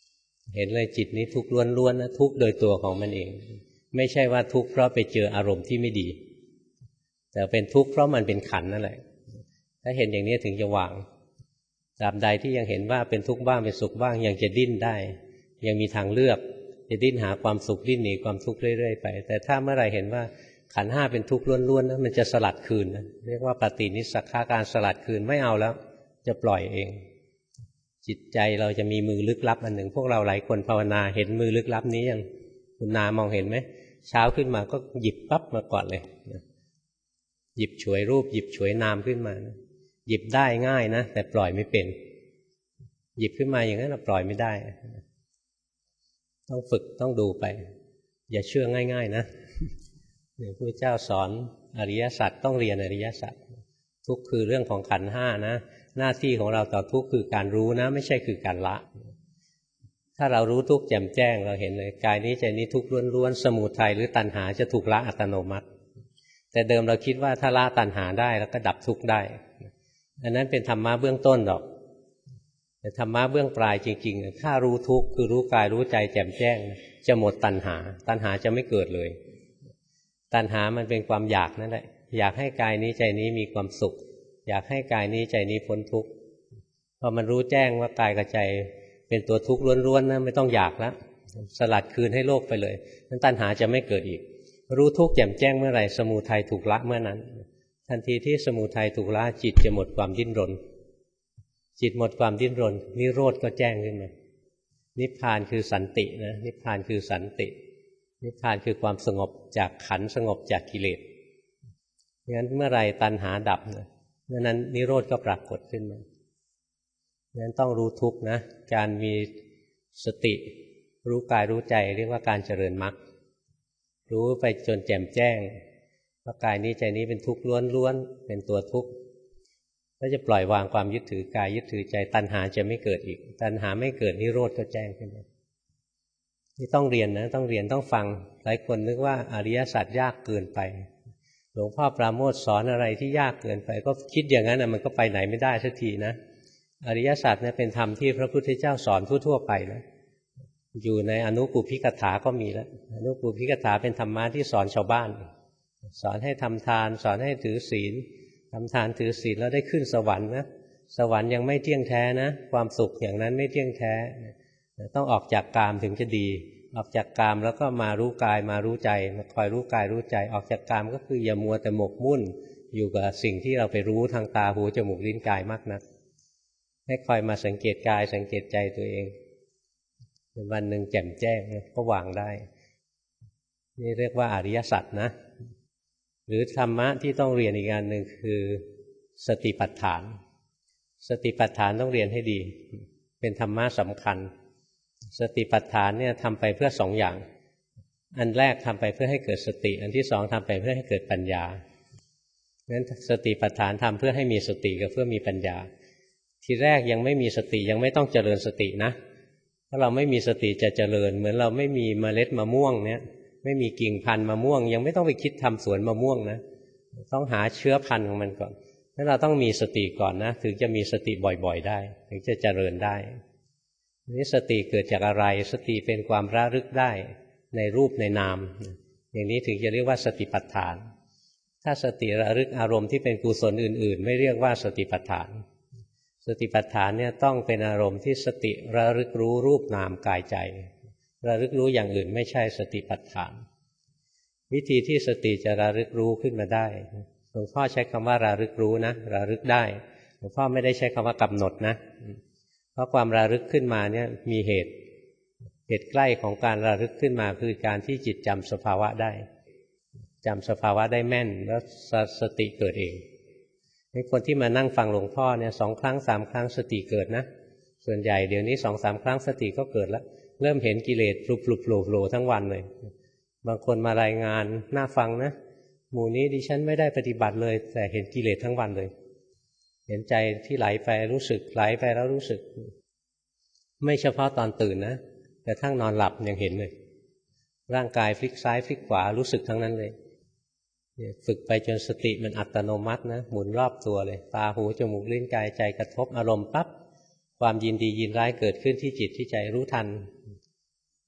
เห็นเลยจิตนี้ทุกข์ล้วนๆนะทุกข์โดยตัวของมันเองไม่ใช่ว่าทุกข์เพราะไปเจออารมณ์ที่ไม่ดีแต่เป็นทุกข์เพราะมันเป็นขันธ์นั่นแหละถ้าเห็นอย่างนี้ถึงจะวางตราบใดที่ยังเห็นว่าเป็นทุกข์บ้างเป็นสุขบ้างยังจะดิ้นได้ยังมีทางเลือกจะดิ้นหาความสุขดิ้นหนีความทุกข์เรื่อยๆไปแต่ถ้าเมื่อไหร่เห็นว่าขันธ์ห้าเป็นทุกข์ล้วนๆนะมันจะสลัดคืนนะเรียกว่าปฏินิสสักขาการสลัดคืนไม่เอาแล้วจะปล่อยเองจิตใจเราจะมีมือลึกลับอันหนึ่งพวกเราหลายคนภาวนาเห็นมือลึกลับนี้ยังคุณนามองเห็นไหมเช้าขึ้นมาก็หยิบปั๊บมาก่อนเลยหยิบฉวยรูปหยิบฉวยนามขึ้นมาหยิบได้ง่ายนะแต่ปล่อยไม่เป็นหยิบขึ้นมาอย่างนั้นเราปล่อยไม่ได้ต้องฝึกต้องดูไปอย่าเชื่อง่ายๆนะพระพุทธเจ้าสอนอริยสัจต้องเรียนอริยสัจทุกข์คือเรื่องของขันธ์ห้านะหน้าที่ของเราต่อทุกข์คือการรู้นะไม่ใช่คือการละถ้าเรารู้ทุกข์แจ่มแจ้งเราเห็นเลยกายนี้ใจนี้ทุกข์ล้วนๆสมุทัยหรือตัณหาจะถูกละอัตโนมัติแต่เดิมเราคิดว่าถ้าละตัณหาได้แล้วก็ดับทุกข์ได้อันนั้นเป็นธรรมะเบื้องต้นหรอกแต่ธรรมะเบื้องปลายจริงๆถ้ารู้ทุกข์คือรู้กายรู้ใจแจ่มแจ้งจะหมดตัณหาตัณหาจะไม่เกิดเลยตัณหามันเป็นความอยากนั่นแหละอยากให้กายนี้ใจนี้มีความสุขอยากให้กายนี้ใจนี้พ้นทุกข์พอมันรู้แจ้งว่ากายกับใจเป็นตัวทุกข์ล้วนๆนะไม่ต้องอยากแล้วสลัดคืนให้โลกไปเลยนั้นตัณหาจะไม่เกิดอีกรู้ทุกข์แจ่มแจ้งเมื่อไหร่สมุทัยถูกละเมื่อนั้นทันทีที่สมุทัยถูกละจิตจะหมดความดิ้นรนจิตหมดความดิ้นรนนิโรธก็แจ้งขึ้นมานิพพานคือสันตินะนิพพานคือสันตินิพพานคือความสงบจากขันธ์สงบจากกิเลสงั้นเมื่อไรตัณหาดับนะเมื่อนั้นนิโรธก็ปรากฏขึ้นมางั้นต้องรู้ทุกข์นะการมีสติรู้กายรู้ใจเรียกว่าการเจริญมรรครู้ไปจนแจ่มแจ้งว่ากายนี้ใจนี้เป็นทุกข์ล้วนๆเป็นตัวทุกข์ก็จะปล่อยวางความยึดถือกายยึดถือใจตัณหาจะไม่เกิดอีกตัณหาไม่เกิดนิโรธก็แจ้งขึ้นมานี่ต้องเรียนนะต้องเรียนต้องฟังหลายคนนึกว่าอริยสัจยากเกินไปหลวงพ่อปราโมทย์สอนอะไรที่ยากเกินไปก็คิดอย่างนั้นนะมันก็ไปไหนไม่ได้สักทีนะอริยสัจเนี่ยเป็นธรรมที่พระพุทธเจ้าสอนทั่วๆไปนะอยู่ในอนุปูพิกถาก็มีแล้วอนุปูพิกถาเป็นธรรมะที่สอนชาวบ้านสอนให้ทำทานสอนให้ถือศีลทำทานถือศีลแล้วได้ขึ้นสวรรค์นะสวรรค์ยังไม่เที่ยงแท้นะความสุขอย่างนั้นไม่เที่ยงแท้ต้องออกจากกามถึงจะดีออกจากกามแล้วก็มารู้กายมารู้ใจมาคอยรู้กายรู้ใจออกจากกามก็คืออย่ามัวแต่หมกมุ่นอยู่กับสิ่งที่เราไปรู้ทางตาหูจมูกลิ้นกายมากนักให้คอยมาสังเกตกายสังเกตใจตัวเองวันหนึ่งแจ่มแจ้งก็วางได้นี่เรียกว่าอริยสัจนะหรือธรรมะที่ต้องเรียนอีกอันหนึ่งคือสติปัฏฐานสติปัฏฐานต้องเรียนให้ดีเป็นธรรมะสำคัญสติปัฏฐานเนี่ยทำไปเพื่อสองอย่างอันแรกทำไปเพื่อให้เกิดสติอันที่สองทำไปเพื่อให้เกิดปัญญางั้นสติปัฏฐานทำเพื่อให้มีสติกับเพื่อมีปัญญาทีแรกยังไม่มีสติยังไม่ต้องเจริญสตินะถ้าเราไม่มีสติจะเจริญเหมือนเราไม่มีเมล็ดมะม่วงเนี่ยไม่มีกิ่งพันธุ์มะม่วงยังไม่ต้องไปคิดทำสวนมะม่วงนะต้องหาเชื้อพันธุ์ของมันก่อนแล้วเราต้องมีสติก่อนนะถึงจะมีสติบ่อยๆได้ถึงจะเจริญได้นี่สติเกิดจากอะไรสติเป็นความระลึกได้ในรูปในนามอย่างนี้ถึงจะเรียกว่าสติปัฏฐานถ้าสติระลึกอารมณ์ที่เป็นกุศลอื่นๆไม่เรียกว่าสติปัฏฐานสติปัฏฐานเนี่ยต้องเป็นอารมณ์ที่สติระลึกรู้รูปนามกายใจระลึกรู้อย่างอื่นไม่ใช่สติปัฏฐานวิธีที่สติจะระลึกรู้ขึ้นมาได้หลวงพ่อใช้คำว่าระลึกรู้นะระลึกได้หลวงพ่อไม่ได้ใช้คำว่ากำหนดนะเพราะความระลึกขึ้นมาเนี่ยมีเหตุเหตุใกล้ของการระลึกขึ้นมาคือการที่จิตจำสภาวะได้จำสภาวะได้แม่นแล้วสติเกิดเองในคนที่มานั่งฟังหลวงพ่อเนี่ยสองครั้งสามครั้งสติเกิดนะส่วนใหญ่เดี๋ยวนี้สองสามครั้งสติก็เกิดแล้วเริ่มเห็นกิเลสปลุกปลุกโผล่โผล่ทั้งวันเลยบางคนมารายงานน่าฟังนะหมู่นี้ดิฉันไม่ได้ปฏิบัติเลยแต่เห็นกิเลสทั้งวันเลยเห็นใจที่ไหลไปรู้สึกไหลไปแล้วรู้สึกไม่เฉพาะตอนตื่นนะแต่ทั้งนอนหลับยังเห็นเลยร่างกายพลิกซ้ายพลิกขวารู้สึกทั้งนั้นเลยฝึกไปจนสติมันอัตโนมัตินะหมุนรอบตัวเลยตาหูจมูกลิ้นกายใจกระทบอารมณ์ปั๊บความยินดียินร้ายเกิดขึ้นที่จิตที่ใจรู้ทัน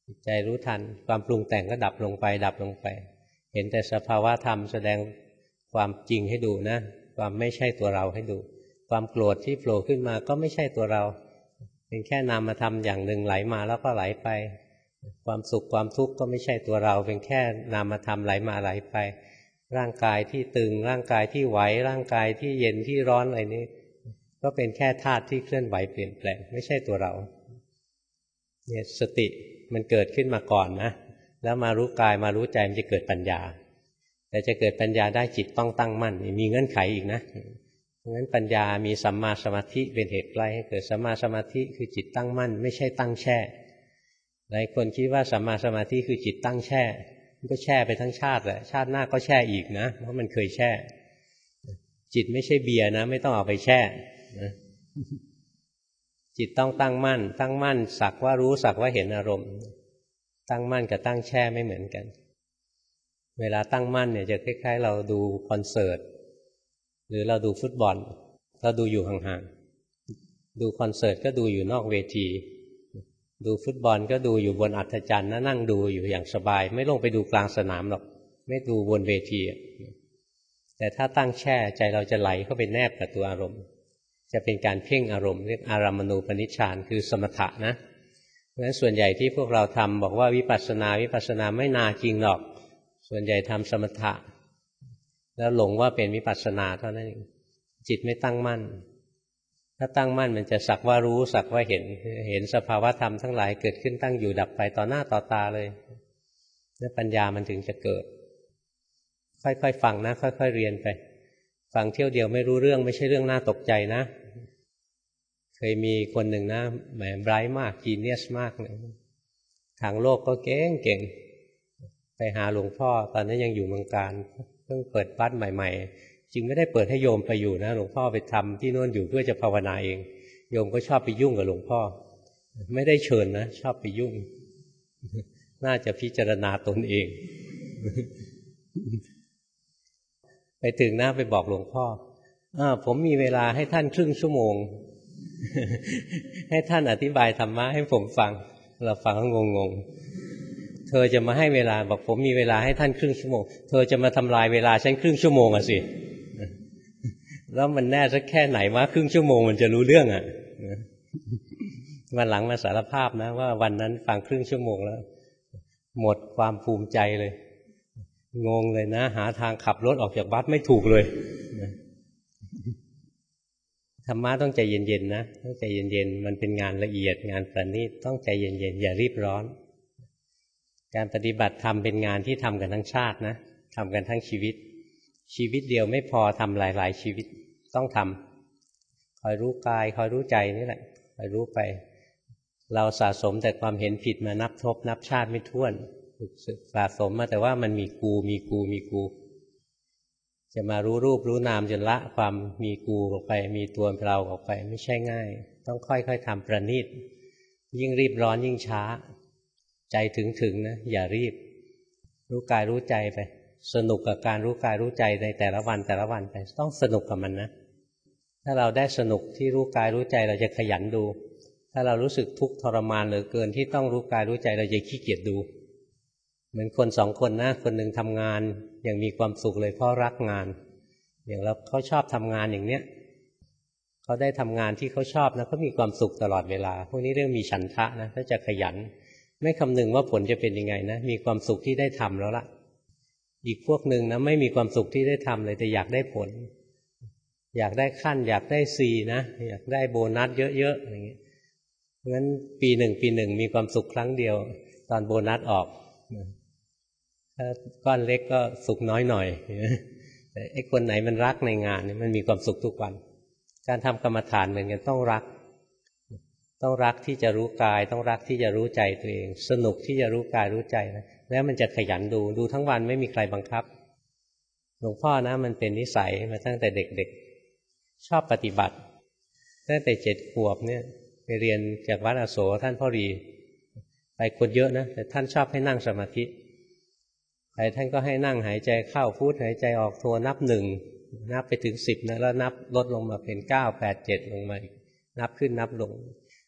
ใจรู้ทันความปรุงแต่งก็ดับลงไปดับลงไปเห็นแต่สภาวะธรรมแสดงความจริงให้ดูนะความไม่ใช่ตัวเราให้ดูความโกรธที่โผล่ขึ้นมาก็ไม่ใช่ตัวเราเป็นแค่นามธรรมอย่างหนึ่งไหลมาแล้วก็ไหลไปความสุขความทุกข์ก็ไม่ใช่ตัวเราเป็นแค่นามธรรมไหลมาไหลไปร่างกายที่ตึงร่างกายที่ไหวร่างกายที่เย็นที่ร้อนอะไรนี้ก็เป็นแค่ธาตุที่เคลื่อนไหวเปลี่ยนแปลงไม่ใช่ตัวเราเนี่ยสติมันเกิดขึ้นมาก่อนนะแล้วมารู้กายมารู้ใจมันจะเกิดปัญญาแต่จะเกิดปัญญาได้จิตต้องตั้งมั่นมีเงื่อนไขอีกนะเพราะฉะนั้นปัญญามีสัมมาสมาธิเป็นเหตุใกล้ให้เกิดสัมมาสมาธิคือจิตตั้งมั่นไม่ใช่ตั้งแช่หลายคนคิดว่าสัมมาสมาธิคือจิตตั้งแช่มันก็แช่ไปทั้งชาติแหละชาติหน้าก็แช่อีกนะเพราะมันเคยแช่จิตไม่ใช่เบียร์นะไม่ต้องเอาไปแช่นะจิตต้องตั้งมั่นตั้งมั่นสักว่ารู้สักว่าเห็นอารมณ์ตั้งมั่นกับตั้งแช่ไม่เหมือนกันเวลาตั้งมั่นเนี่ยจะคล้ายๆเราดูคอนเสิร์ตหรือเราดูฟุตบอลเราดูอยู่ห่างๆดูคอนเสิร์ตก็ดูอยู่นอกเวทีดูฟุตบอลก็ดูอยู่บนอัฐจันทร์นั่งดูอยู่อย่างสบายไม่ลงไปดูกลางสนามหรอกไม่ดูบนเวทีแต่ถ้าตั้งแช่ใจเราจะไหลเข้าไปแนบกับตัวอารมณ์จะเป็นการเพ่งอารมณ์เรียกอารามณูปนิชฌานคือสมถะนะเพราะฉะนั้นส่วนใหญ่ที่พวกเราทำบอกว่าวิปัสสนาวิปัสสนาไม่นาจริงหรอกส่วนใหญ่ทำสมถะแล้วหลงว่าเป็นวิปัสสนาเท่านั้นเองจิตไม่ตั้งมั่นถ้าตั้งมั่นมันจะสักว่ารู้สักว่าเห็นเห็นสภาวะธรรมทั้งหลายเกิดขึ้นตั้งอยู่ดับไปต่อหน้าต่อตาเลยแล้วปัญญามันถึงจะเกิดค่อยๆฟังนะค่อยๆเรียนไปฟังเที่ยวเดียวไม่รู้เรื่องไม่ใช่เรื่องน่าตกใจนะเคยมีคนหนึ่งนะแหมไบรท์มากจีเนียสมากเลยทางโลกก็เก่งเก่งไปหาหลวงพ่อตอนนั้นยังอยู่เมืองการเพิ่งเปิดวัดใหม่ๆจริงไม่ได้เปิดให้โยมไปอยู่นะหลวงพ่อไปทำที่โน่นอยู่เพื่อจะภาวนาเองโยมก็ชอบไปยุ่งกับหลวงพ่อไม่ได้เชิญนะชอบไปยุ่งน่าจะพิจารณาตนเองไปถึงหน้าไปบอกหลวงพ่ออ้าวผมมีเวลาให้ท่านครึ่งชั่วโมง ให้ท่านอธิบายธรรมะให้ผมฟังเราฟังก็งงๆเธอจะมาให้เวลาบอกผมมีเวลาให้ท่านครึ่งชั่วโมงเธอจะมาทำลายเวลาฉันครึ่งชั่วโมงอ่ะสิแล้วมันแน่สักแค่ไหนวะครึ่งชั่วโมงมันจะรู้เรื่องอ่ะวันหลังมาสารภาพนะว่าวันนั้นฟังครึ่งชั่วโมงแล้วหมดความภูมิใจเลยงงเลยนะหาทางขับรถออกจากวัดไม่ถูกเลยธรรมะต้องใจเย็นๆนะต้องใจเย็นๆมันเป็นงานละเอียดงานประณีตต้องใจเย็นๆอย่ารีบร้อนการปฏิบัติธรรมเป็นงานที่ทำกันทั้งชาตินะทำกันทั้งชีวิตชีวิตเดียวไม่พอทำหลายๆชีวิตต้องทำคอยรู้กายคอยรู้ใจนี่แหละคอยรู้ไปเราสะสมแต่ความเห็นผิดมานับทบนับชาติไม่ถ้วนสะสมมาแต่ว่ามันมีกูมีกูมีกูจะมารู้รูปรู้นามจนละความมีกูออกไปมีตัวเราออกไปไม่ใช่ง่ายต้องค่อยๆทำประณีตยิ่งรีบร้อนยิ่งช้าใจถึงๆนะอย่ารีบรู้กายรู้ใจไปสนุกกับการรู้กายรู้ใจในแต่ละวันแต่ละวันไปต้องสนุกกับมันนะถ้าเราได้สนุกที่รู้กายรู้ใจเราจะขยันดูถ้าเรารู้สึกทุกข์ทรมานเหลือเกินที่ต้องรู้กายรู้ใจเราจะขี้เกียจดูเหมือนคนสองคนนะคนหนึ่งทำงานอย่างมีความสุขเลยเพราะรักงานอย่างเราเขาชอบทำงานอย่างเนี้ยเขาได้ทำงานที่เขาชอบนะเขามีความสุขตลอดเวลาพวกนี้เรื่องมีฉันทะนะถ้าจะขยันไม่คำนึงว่าผลจะเป็นยังไงนะมีความสุขที่ได้ทำแล้วล่ะอีกพวกหนึ่งนะไม่มีความสุขที่ได้ทำเลยแต่อยากได้ผลอยากได้ขั้นอยากได้ซีนะอยากได้โบนัสเยอะๆอย่างเงี้ยงั้นปีหนึ่งปีหนึ่งมีความสุขครั้งเดียวตอนโบนัสออกถ้าก้อนเล็กก็สุขน้อยหน่อยแต่ไอ้คนไหนมันรักในงานนี่มันมีความสุขทุกวันการทำกรรมฐานเหมือนกันต้องรักต้องรักที่จะรู้กายต้องรักที่จะรู้ใจตัวเองสนุกที่จะรู้กายรู้ใจนะแล้วมันจะขยันดูดูทั้งวันไม่มีใครบังคับหลวงพ่อนะมันเป็นนิสัยมาตั้งแต่เด็กๆชอบปฏิบัติตั้งแต่เจ็ดขวบเนี่ยไปเรียนจากวัดอโศกท่านพ่อรีไปคนเยอะนะแต่ท่านชอบให้นั่งสมาธิไปท่านก็ให้นั่งหายใจเข้าพุทหายใจออกโทนับหนึ่งนับไปถึงสิบนะแล้วนับลดลงมาเป็นเก้าแปดเจ็ดลงมาอีกนับขึ้นนับลง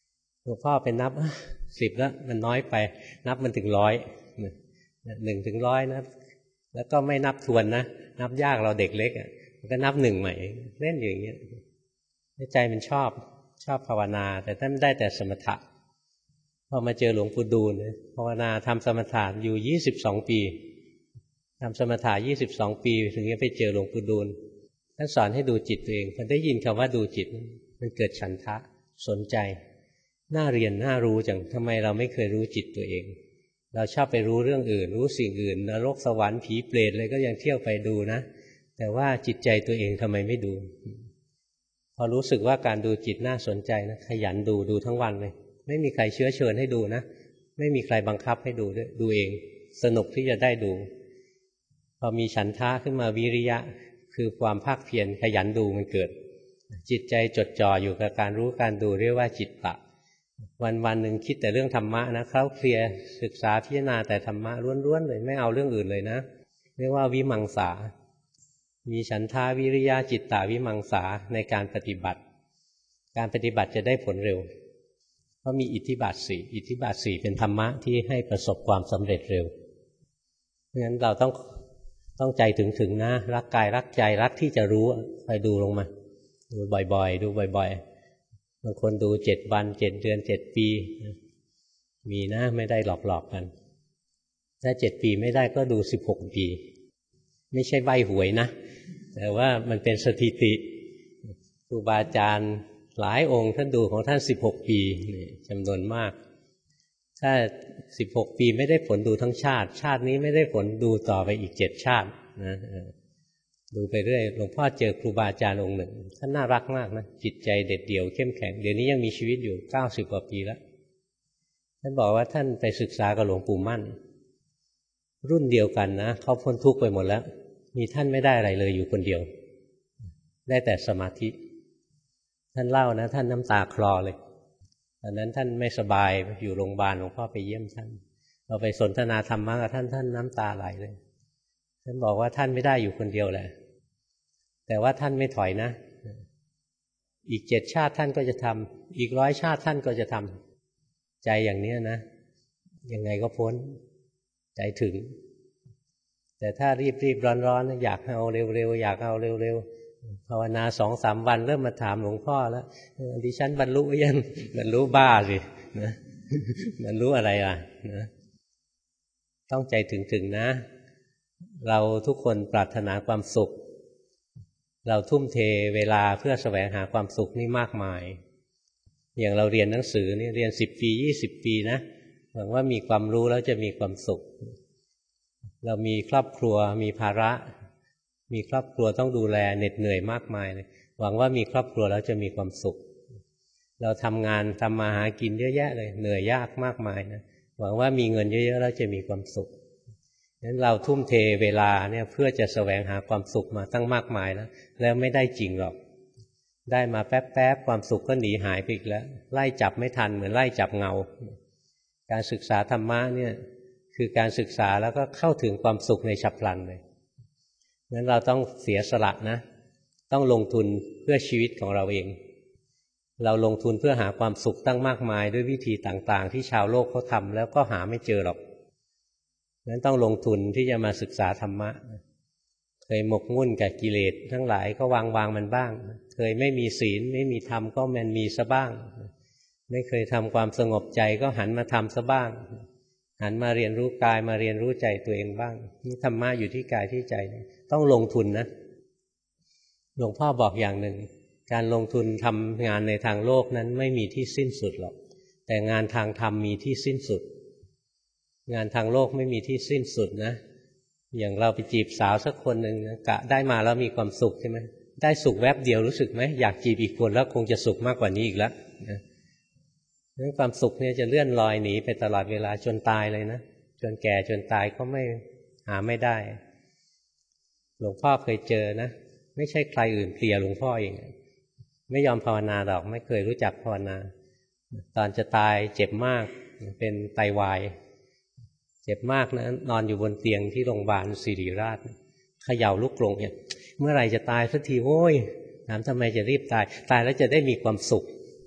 ลวงพ่อไปนับสิบแล้วมันน้อยไปนับมันถึงร้อยหนึ่งถึงร้อยนะแล้วก็ไม่นับทวนนะนับยากเราเด็กเล็กอ่ะมันก็นับหนึ่งใหม่เล่นอย่างเงี้ยใจมันชอบชอบภาวนาแต่ท่านได้แต่สมถะพอมาเจอหลวงปู่ดูลภาวนาทำสมถะอยู่ยี่สิบสองปีทำสมถะยี่สิบสองปีถึงจะไปเจอหลวงปู่ดูลท่านสอนให้ดูจิตตัวเองพอได้ยินคำว่าดูจิตมันเกิดฉันทะสนใจน่าเรียนน่ารู้จังทำไมเราไม่เคยรู้จิตตัวเองเราชอบไปรู้เรื่องอื่นรู้สิ่งอื่นนรกสวรรค์ผีเปรตอะไรก็ยังเที่ยวไปดูนะแต่ว่าจิตใจตัวเองทำไมไม่ดูพอรู้สึกว่าการดูจิตน่าสนใจนะขยันดูดูทั้งวันเลยไม่มีใครเชื้อเชิญให้ดูนะไม่มีใครบังคับให้ดูด้วยดูเองสนุกที่จะได้ดูพอมีฉันทะขึ้นมาวิริยะคือความภาคเพียรขยันดูมันเกิดจิตใจจดจ่ออยู่กับการรู้การดูเรียกว่าจิตตะวันวันหนึ่งคิดแต่เรื่องธรรมะนะเคล้าเคลียศึกษาพิจารณาแต่ธรรมะล้วนๆเลยไม่เอาเรื่องอื่นเลยนะเรียกว่าวิมังสามีฉันทาวิริยะจิตตาวิมังสาในการปฏิบัติการปฏิบัติจะได้ผลเร็วเพราะมีอิทธิบาทสี่อิทธิบาทสี่เป็นธรรมะที่ให้ประสบความสำเร็จเร็วเพราะฉะนั้นเราต้องต้องใจถึงๆนะรักกายรักใจรักที่จะรู้ไปดูลงมาดูบ่อยๆดูบ่อยๆบางคนดูเจ็ดวันเจ็ดเดือนเจ็ดปีมีนะไม่ได้หลอกๆกันถ้าเจ็ดปีไม่ได้ก็ดูสิบหกปีไม่ใช่ใบหวยนะแต่ว่ามันเป็นสถิติครูบาอาจารย์หลายองค์ท่านดูของท่านสิบหกปีจำนวนมากถ้าสิบหกปีไม่ได้ผลดูทั้งชาติชาตินี้ไม่ได้ผลดูต่อไปอีกเจ็ดชาตินะดูไปเรื่อยหลวงพ่อเจอครูบาอาจารย์องค์หนึ่งท่านน่ารักมากนะจิตใจเด็ดเดี่ยวเข้มแข็งเดี๋ยวนี้ยังมีชีวิตอยู่เก้าสิบกว่าปีแล้วท่านบอกว่าท่านไปศึกษากับหลวงปู่มั่นรุ่นเดียวกันนะเขาพ้นทุกข์ไปหมดแล้วมีท่านไม่ได้อะไรเลยอยู่คนเดียวได้แต่สมาธิท่านเล่านะท่านน้ำตาคลอเลยตอนนั้นท่านไม่สบายอยู่โรงพยาบาลหลวงพ่อไปเยี่ยมท่านเราไปสนทนาธรรมะกับท่านท่านน้ำตาไหลเลยท่านบอกว่าท่านไม่ได้อยู่คนเดียวแหละแต่ว่าท่านไม่ถอยนะอีกเจ็ดชาติท่านก็จะทำอีกร้อยชาติท่านก็จะทำใจอย่างนี้นะยังไงก็พ้นใจถึงแต่ถ้ารีบๆร้อนๆอยากเอาเร็วๆอยากเอาเร็วๆภาวนาสองสามวันเริ่มมาถามหลวงพ่อแล้วดิฉันบรรลุยังบรรลุบ้าสินะบรรลุอะไรอ่ะนะต้องใจถึงๆนะเราทุกคนปรารถนาความสุขเราทุ่มเทเวลาเพื่อแสวงหาความสุขนี่มากมายอย่างเราเรียนหนังสือนี่เรียนสิบปียี่สิบปีนะหวังว่ามีความรู้แล้วจะมีความสุขเรามีครอบครัวมีภาระมีครอบครัวต้องดูแลเหน็ดเหนื่อยมากมายเลยหวังว่ามีครอบครัวแล้วจะมีความสุขเราทำงานทำมาหากินเยอะแยะเลยเหนื่อยยากมากมายนะหวังว่ามีเงินเยอะๆแล้วจะมีความสุขงั้นเราทุ่มเทเวลาเนี่ยเพื่อจะแสวงหาความสุขมาตั้งมากมายแล้วแล้วไม่ได้จริงหรอกได้มาแป๊บๆความสุขก็หนีหายไปอีกแล้วไล่จับไม่ทันเหมือนไล่จับเงาการศึกษาธรรมะเนี่ยคือการศึกษาแล้วก็เข้าถึงความสุขในฉับพลันเลยงั้นเราต้องเสียสละนะต้องลงทุนเพื่อชีวิตของเราเองเราลงทุนเพื่อหาความสุขตั้งมากมายด้วยวิธีต่างๆที่ชาวโลกเขาทำแล้วก็หาไม่เจอหรอกงั้นต้องลงทุนที่จะมาศึกษาธรรมะเคยหมกมุ่นกับกิเลสทั้งหลายก็วางวางมันบ้างเคยไม่มีศีลไม่มีธรรมก็มันมีซะบ้างไม่เคยทำความสงบใจก็หันมาทำซะบ้างหันมาเรียนรู้กายมาเรียนรู้ใจตัวเองบ้างนี่ธรรมะอยู่ที่กายที่ใจต้องลงทุนนะหลวงพ่อบอกอย่างหนึ่งการลงทุนทำงานในทางโลกนั้นไม่มีที่สิ้นสุดหรอกแต่งานทางธรรมมีที่สิ้นสุดงานทางโลกไม่มีที่สิ้นสุดนะอย่างเราไปจีบสาวสักคนหนึ่งกะได้มาแล้วมีความสุขใช่ไหมได้สุขแวบเดียวรู้สึกไหมอยากจีบอีกคนแล้วคงจะสุขมากกว่านี้อีกแล้วนะนั้นความสุขเนี่ยจะเลื่อนลอยหนีไปตลอดเวลาจนตายเลยนะจนแก่จนตายก็ไม่หาไม่ได้หลวงพ่อเคยเจอนะไม่ใช่ใครอื่นเพลียหลวงพ่อเองไม่ยอมภาวนาหรอกไม่เคยรู้จักภาวนาตอนจะตายเจ็บมากเป็นไตวายเจ็บมากนะนอนอยู่บนเตียงที่โรงพยาบาลศิริราชเขย่าลุกลงเนี่ยเมื่อไหร่จะตายสักทีโว้ยถามทำไมจะรีบตายตายแล้วจะได้มีความสุข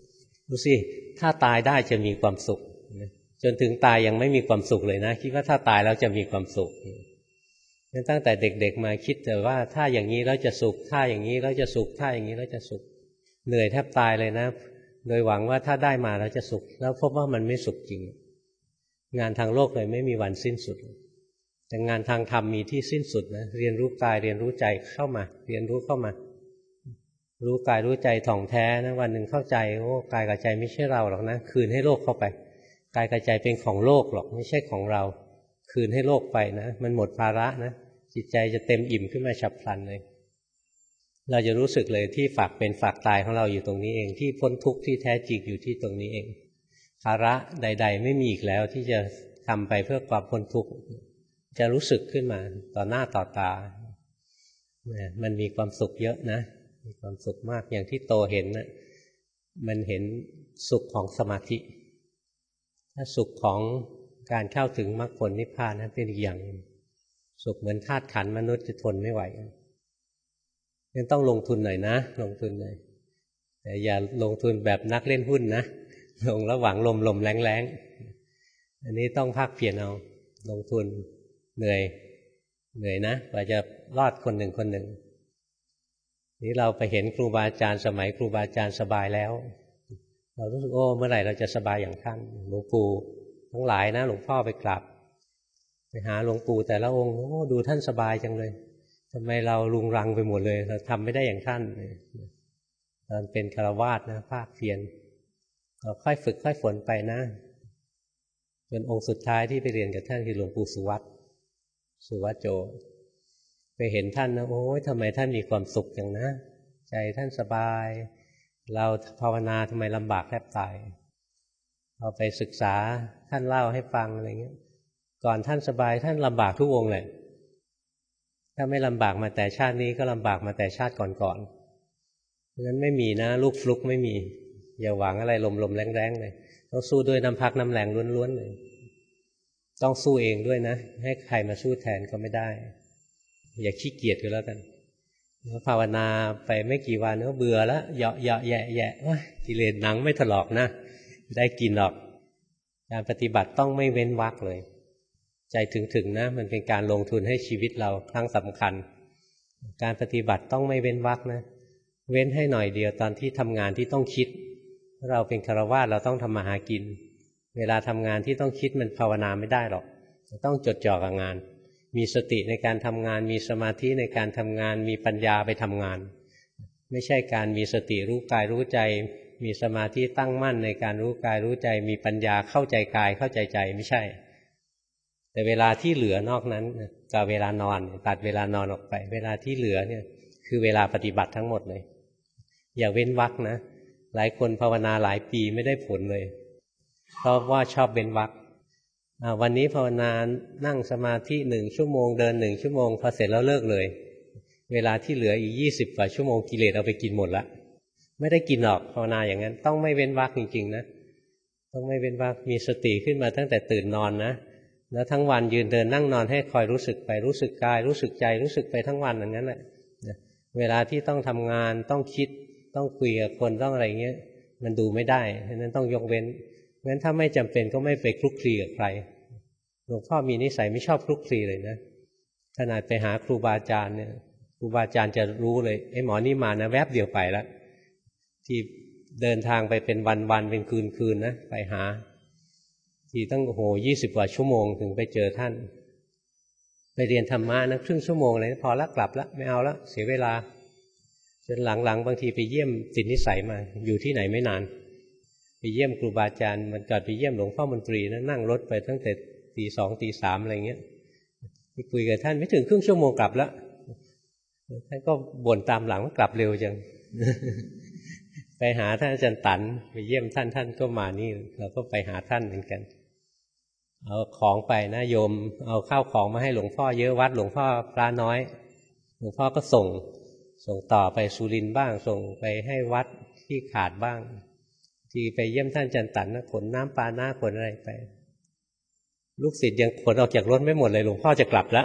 ดูสิถ้าตายได้จะมีความสุขจนถึงตายยังไม่มีความสุขเลยนะคิดว่าถ้าตายแล้วจะมีความสุขตั้งแต่เด็กๆมาคิดแต่ว่าถ้าอย่างนี้แล้วจะสุขถ้าอย่างนี้แล้วจะสุขถ้าอย่างนี้แล้วจะสุขเหนื่อยแทบตายเลยนะโดยหวังว่าถ้าได้มาแล้วจะสุขแล้วพบว่ามันไม่สุขจริงงานทางโลกเลยไม่มีวันสิ้นสุดแต่งานทางธรรมมีที่สิ้นสุดนะเรียนรู้กายเรียนรู้ใจเข้ามาเรียนรู้เข้ามารู้กายรู้ใจถ่องแท้นะวันหนึ่งเข้าใจโอ้กายกับใจไม่ใช่เราหรอกนะคืนให้โลกเข้าไปกายกับใจเป็นของโลกหรอกไม่ใช่ของเราคืนให้โลกไปนะมันหมดภาระนะจิตใจจะเต็มอิ่มขึ้นมาฉับพลันเลยเราจะรู้สึกเลยที่ฝากเป็นฝากตายของเราอยู่ตรงนี้เองที่พ้นทุกข์ที่แท้จริงอยู่ที่ตรงนี้เองภาระใดๆไม่มีอีกแล้วที่จะทำไปเพื่อความพ้นทุกข์จะรู้สึกขึ้นมาต่อหน้าต่อตามันมีความสุขเยอะนะมีความสุขมากอย่างที่โตเห็นนะมันเห็นสุขของสมาธิถ้าสุขของการเข้าถึงมรรคผลนิพพานนั้นเป็นอีกอย่างสุขเหมือนธาตุขันธ์มนุษย์จะทนไม่ไหวยังต้องลงทุนหน่อยนะลงทุนหน่อยแต่อย่าลงทุนแบบนักเล่นหุ้นนะลงระหว่างลมลมแรงแรงอันนี้ต้องภาคเพียรเอาลงทุนเหนื่อยเหนื่อยนะกว่าจะรอดคนหนึ่งคนหนึ่งนี้เราไปเห็นครูบาอาจารย์สมัยครูบาอาจารย์สบายแล้วเรารู้สึกโอ้เมื่อไหร่เราจะสบายอย่างท่านหลวงปู่ทั้งหลายนะหลวงพ่อไปกราบไปหาหลวงปู่แต่ละองค์โอ้ดูท่านสบายจังเลยทำไมเราลุงรังไปหมดเลยเราทำไม่ได้อย่างท่านตอนเป็นฆราวาสนะภาคเพียรเราค่อยฝึกค่อยฝนไปนะจนองค์สุดท้ายที่ไปเรียนกับท่านคือหลวงปู่สุวัตสุวัตโจไปเห็นท่านนะโอ้ยทำไมท่านมีความสุขจังนะใจท่านสบายเราภาวนาทำไมลำบากแทบตายเราไปศึกษาท่านเล่าให้ฟังอะไรเงี้ยก่อนท่านสบายท่านลำบากทุกองค์เลยถ้าไม่ลำบากมาแต่ชาตินี้ก็ลำบากมาแต่ชาติก่อนๆเพราะฉะนั้นไม่มีนะลูกฟลุกไม่มีอย่าหวังอะไรลมๆแรงๆเลยต้องสู้ด้วยน้ำพักน้ำแรงล้วนๆเลยต้องสู้เองด้วยนะให้ใครมาสู้แทนก็ไม่ได้อย่าขี้เกียจก็แล้วกันภาวนาไปไม่กี่วันก็เบื่อแล้วเหยาะเหยาะแยะแยะกิเลสหนังไม่ถลอกนะได้กินหรอกการปฏิบัติต้องไม่เว้นวรรคเลยใจถึงๆนะมันเป็นการลงทุนให้ชีวิตเราครั้งสำคัญการปฏิบัติต้องไม่เว้นวรรคนะเว้นให้หน่อยเดียวตอนที่ทำงานที่ต้องคิดเราเป็นฆราวาสเราต้องทำมาหากินเวลาทำงานที่ต้องคิดมันภาวนาไม่ได้หรอกต้องจดจ่อกับงานมีสติในการทำงานมีสมาธิในการทำงานมีปัญญาไปทำงานไม่ใช่การมีสติรู้กายรู้ใจมีสมาธิตั้งมั่นในการรู้กายรู้ใจมีปัญญาเข้าใจกายเข้าใจใจไม่ใช่แต่เวลาที่เหลือนอกนั้นกับเวลานอนตัดเวลานอนออกไปเวลาที่เหลือเนี่ยคือเวลาปฏิบัติทั้งหมดเลยอย่าเว้นวรรคนะหลายคนภาวนาหลายปีไม่ได้ผลเลยเพราะว่าชอบเว้นวรรควันนี้ภาวนานั่งสมาธิหนึ่งชั่วโมงเดินหนึ่งชั่วโมงพอเสร็จแล้วเลิกเลยเวลาที่เหลืออีกยี่สิบกว่าชั่วโมงกิเลสเอาไปกินหมดละไม่ได้กินหรอกภาวนาอย่างนั้นต้องไม่เว้นวรรคจริงๆนะต้องไม่เว้นวรรคมีสติขึ้นมาตั้งแต่ตื่นนอนนะแล้วทั้งวันยืนเดินนั่งนอนให้คอยรู้สึกไปรู้สึกกายรู้สึกใจรู้สึกไปทั้งวันอย่างนั้นแหละเวลาที่ต้องทำงานต้องคิดต้องคุยกับคนต้องอะไรเงี้ยมันดูไม่ได้ฉะนั้นต้องยกเว้นงั้นถ้าไม่จำเป็นก็ไม่ไปคลุกคลีกับใครหลวงพ่อมีนิสัยไม่ชอบคลุกคลีเลยนะขนาดไปหาครูบาอาจารย์เนี่ยครูบาอาจารย์จะรู้เลยไอ้หมอนี่มานะแวบเดียวไปแล้วที่เดินทางไปเป็นวันๆเป็นคืนๆนะไปหาที่ตั้งโอ้โหยี่สิบกว่าชั่วโมงถึงไปเจอท่านไปเรียนธรรมะนะครึ่งชั่วโมงเลยพอละกลับละไม่เอาละเสียเวลาจนหลังๆบางทีไปเยี่ยมติดนิสัยมาอยู่ที่ไหนไม่นานไปเยี่ยมครูบาอาจารย์มันก่อนไปเยี่ยมหลวงพ่อมนตรีนะนั่งรถไปตั้งแต่ตีสองตีสามอะไรเงี้ยไปคุยกับท่านไม่ถึงครึ่งชั่วโมงกลับแล้วท่านก็บ่นตามหลังว่ากลับเร็วจัง ไปหาท่านอาจารย์ตันไปเยี่ยมท่านท่านก็มานี่เราก็ไปหาท่านเหมือนกันเอาของไปนะโยมเอาข้าวของมาให้หลวงพ่อเยอะวัดหลวงพ่อพระน้อยหลวงพ่อก็ส่งส่งต่อไปสุรินทร์บ้างส่งไปให้วัดที่ขาดบ้างที่ไปเยี่ยมท่านอาจารย์ตันนะขนน้ำปลาหน้าขนอะไรไปลูกศิษย์ยังขนออกจากรถไม่หมดเลยหลวงพ่อจะกลับแล้ว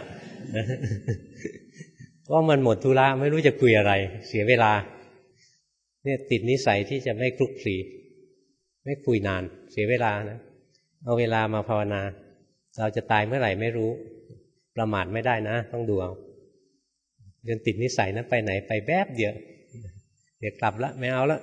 ก็มันหมดธุระไม่รู้จะคุยอะไรเสียเวลาเนี่ยติดนิสัยที่จะไม่คลุกคลีไม่คุยนานเสียเวลานะเอาเวลามาภาวนาเราจะตายเมื่อไหร่ไม่รู้ประมาทไม่ได้นะต้องดูเอาจนติดนิสัยนั้นไปไหนไปแป๊บเดียวเดี๋ยวกลับละไม่เอาละ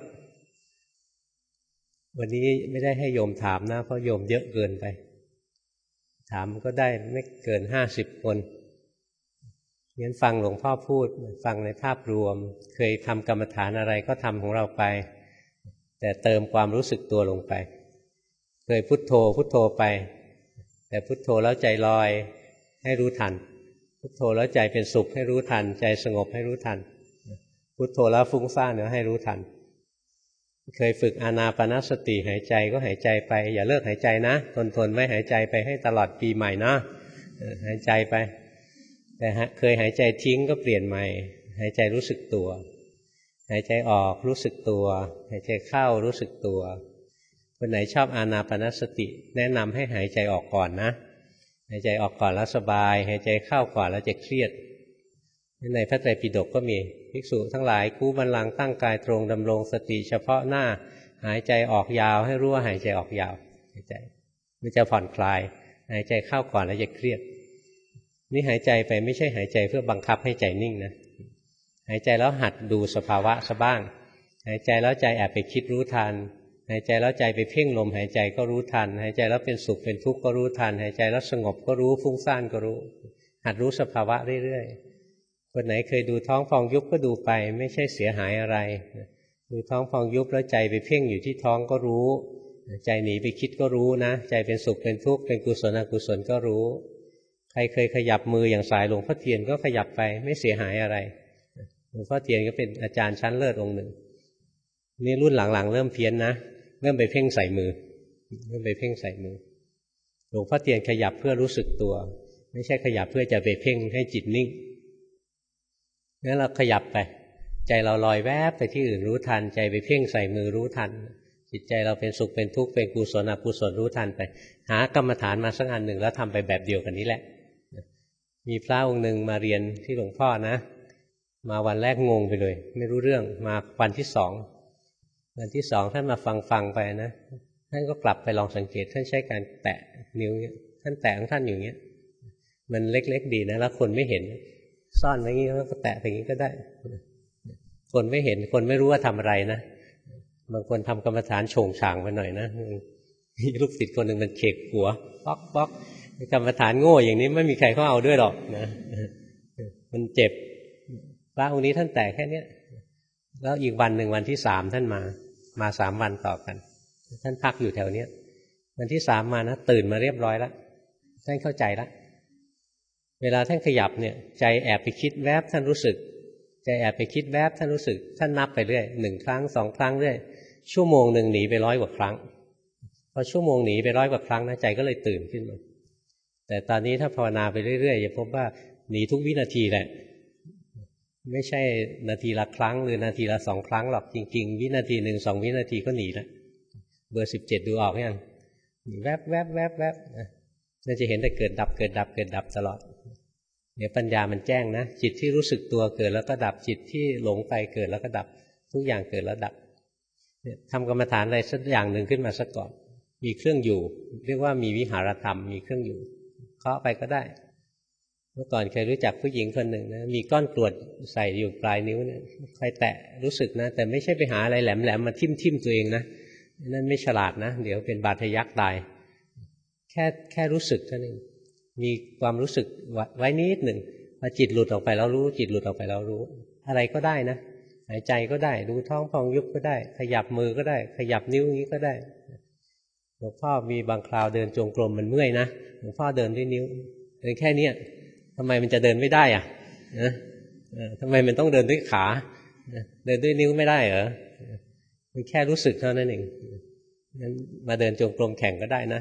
วันนี้ไม่ได้ให้โยมถามนะเพราะโยมเยอะเกินไปถามก็ได้ไม่เกินห้าสิบคนงั้นฟังหลวงพ่อพูดฟังในภาพรวมเคยทำกรรมฐานอะไรก็ทำของเราไปแต่เติมความรู้สึกตัวลงไปเคยพุทโธพุทโธไปแต่พุทโธแล้วใจลอยให้รู้ทันพุทโธแล้วใจเป็นสุขให้รู้ทันใจสงบให้รู้ทันพุทโธแล้วฟุ้งซ่านเดี๋ยวให้รู้ทันเคยฝึกอานาปานสติหายใจก็หายใจไปอย่าเลิกหายใจนะทนทนไม่หายใจไปให้ตลอดปีใหม่นะหายใจไปแต่เคยหายใจทิ้งก็เปลี่ยนใหม่หายใจรู้สึกตัวหายใจออกรู้สึกตัวหายใจเข้ารู้สึกตัวคนไหนชอบอานาปานสติแนะนำให้หายใจออกก่อนนะหายใจออกก่อนแล้วสบายหายใจเข้าก่อนแล้วจะเครียดในพระไตรปิฎกก็มีภิกษุทั้งหลายคู่บัลลังก์ตั้งกายตรงดำรงสติเฉพาะหน้าหายใจออกยาวให้รู้ว่าหายใจออกยาวหายใจมันจะผ่อนคลายหายใจเข้าก่อนแล้วจะเครียดนี่หายใจไปไม่ใช่หายใจเพื่อบังคับให้ใจนิ่งนะหายใจแล้วหัดดูสภาวะซะบ้างหายใจแล้วใจแอบไปคิดรู้ทันหายใจแล้วใจไปเพ่งลมหายใจก็รู้ทันหายใจแล้วเป็นสุขเป็นทุกข์ก็รู้ทันหายใจแล้วสงบก็รู้ฟุ้งซ่านก็รู้หัดรู้สภาวะเรื่อยๆคนไหนเคยดูท้องพองยุบก็ดูไปไม่ใช่เสียหายอะไรดูท้องพองยุบแล้วใจไปเพ่งอยู่ที่ท้องก็รู้ใจหนีไปคิดก็รู้นะใจเป็นสุขเป็นทุกข์เป็นกุศลอกุศลก็รู้ใครเคยขยับมืออย่างสายหลวงพ่อเทียนก็ขยับไปไม่เสียหายอะไรหลวงพ่อเทียนก็เป็นอาจารย์ชั้นเลิศองค์หนึ่งนี่รุ่นหลังๆเริ่มเพี้ยนนะเริ่มไปเพ่งใส่มือเริ่มไปเพ่งใส่มือหลวงพ่อเทียนขยับเพื่อรู้สึกตัวไม่ใช่ขยับเพื่อจะไปเพ่งให้จิตนิ่งงั้นเราขยับไปใจเราลอยแวบไปที่อื่นรู้ทันใจไปเพ่งใส่มือรู้ทันจิตใจเราเป็นสุขเป็นทุกข์เป็นกุศลอกุศลรู้ทันไปหากรรมฐานมาสักอันหนึ่งแล้วทำไปแบบเดียวกันนี้แหละมีพระองค์หนึ่งมาเรียนที่หลวงพ่อนะมาวันแรกงงไปเลยไม่รู้เรื่องมาวันที่สองวันที่สองท่านมาฟังฟังไปนะท่านก็กลับไปลองสังเกตท่านใช้การแตะนิ้วเงี้ยท่านแตะของท่านอยู่เงี้ยมันเล็กๆดีนะแล้วคนไม่เห็นซ่อนไว้งี้แล้วก็แตะอย่างนี้ก็ได้คนไม่เห็นคนไม่รู้ว่าทำอะไรนะบางคนทำกรรมฐานโฉงฉางไปหน่อยนะมีลูกศิษย์คนหนึ่งมันเขกหัวป๊อกป๊อกกรรมฐานโง่อย่างนี้ไม่มีใครเขาเอาด้วยหรอกนะมันเจ็บพระองค์นี้ท่านแตะแค่เนี้ยแล้วอีกวันหนึ่งวันที่สามท่านมามาสามวันต่อกันท่านพักอยู่แถวเนี้ยวันที่สามมานะตื่นมาเรียบร้อยแล้วท่านเข้าใจแล้วเวลาท่านขยับเนี่ยใจแอบไปคิดแวบท่านรู้สึกใจแอบไปคิดแวบท่านรู้สึกท่านนับไปเรื่อยหนึ่งครั้งสองครั้งเรื่อยชั่วโมงหนึ่งหนีไปร้อยกว่าครั้งพอชั่วโมงหนีไปร้อยกว่าครั้งนะใจก็เลยตื่นขึ้นมาแต่ตอนนี้ถ้าภาวนาไปเรื่อยๆจะพบว่าหนีทุกวินาทีแหละไม่ใช่นาทีละครั้งหรือนาทีละสองครั้งหรอกจริงๆวินาทีหนึ่งสองวินาทีก็หนีแล้วเบอร์สิบเจ็ดดูออกยังแวบแวบแวบแวบเราจะเห็นแต่เกิดดับเกิดดับเกิดดับตลอดเดี๋ยวปัญญามันแจ้งนะจิตที่รู้สึกตัวเกิดแล้วก็ดับจิตที่หลงไปเกิดแล้วก็ดับทุกอย่างเกิดแล้วดับทำกรรมฐานอะไรสักอย่างหนึ่งขึ้นมาสักก่อนมีเครื่องอยู่เรียกว่ามีวิหารธรรมมีเครื่องอยู่เคาะไปก็ได้เมื่อก่อนเคยรู้จักผู้หญิงคนหนึ่งนะมีก้อนกรวดใส่อยู่ปลายนิ้วเนี่ยใครแตะรู้สึกนะแต่ไม่ใช่ไปหาอะไรแหลมๆมาทิ่มทิ่มตัวเองนะนั่นไม่ฉลาดนะเดี๋ยวเป็นบาดทะยักตายแค่แค่รู้สึกเท่านั้นมีความรู้สึกไว้นิดหนึ่งพอจิตหลุดออกไปแล้วรู้จิตหลุดออกไปแล้วรู้อะไรก็ได้นะหายใจก็ได้ดูท้องพองยุบก็ได้ขยับมือก็ได้ขยับนิ้วอย่างนี้ก็ได้หลวงพ่อมีบางคราวเดินจงกรมมันเมื่อยนะหลวงพ่อเดินด้วยนิ้วเดินแค่เนี้ยทำไมมันจะเดินไม่ได้อ่ะนะทำไมมันต้องเดินด้วยขาเดินด้วยนิ้วไม่ได้เหรอมันแค่รู้สึกเท่านั้นเองงั้นมาเดินจงกรมแข่งก็ได้นะ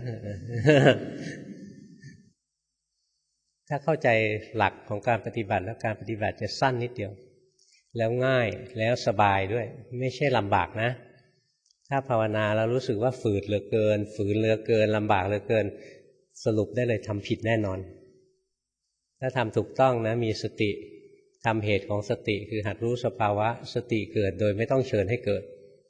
ถ้าเข้าใจหลักของการปฏิบัติแล้วการปฏิบัติจะสั้นนิดเดียวแล้วง่ายแล้วสบายด้วยไม่ใช่ลำบากนะถ้าภาวนาแล้วรู้สึกว่าฝืดเหลือเกินฝืนเหลือเกินลำบากเหลือเกินสรุปได้เลยทำผิดแน่นอนถ้าทำถูกต้องนะมีสติทำเหตุของสติคือหัดรู้สภาวะสติเกิดโดยไม่ต้องเชิญให้เกิด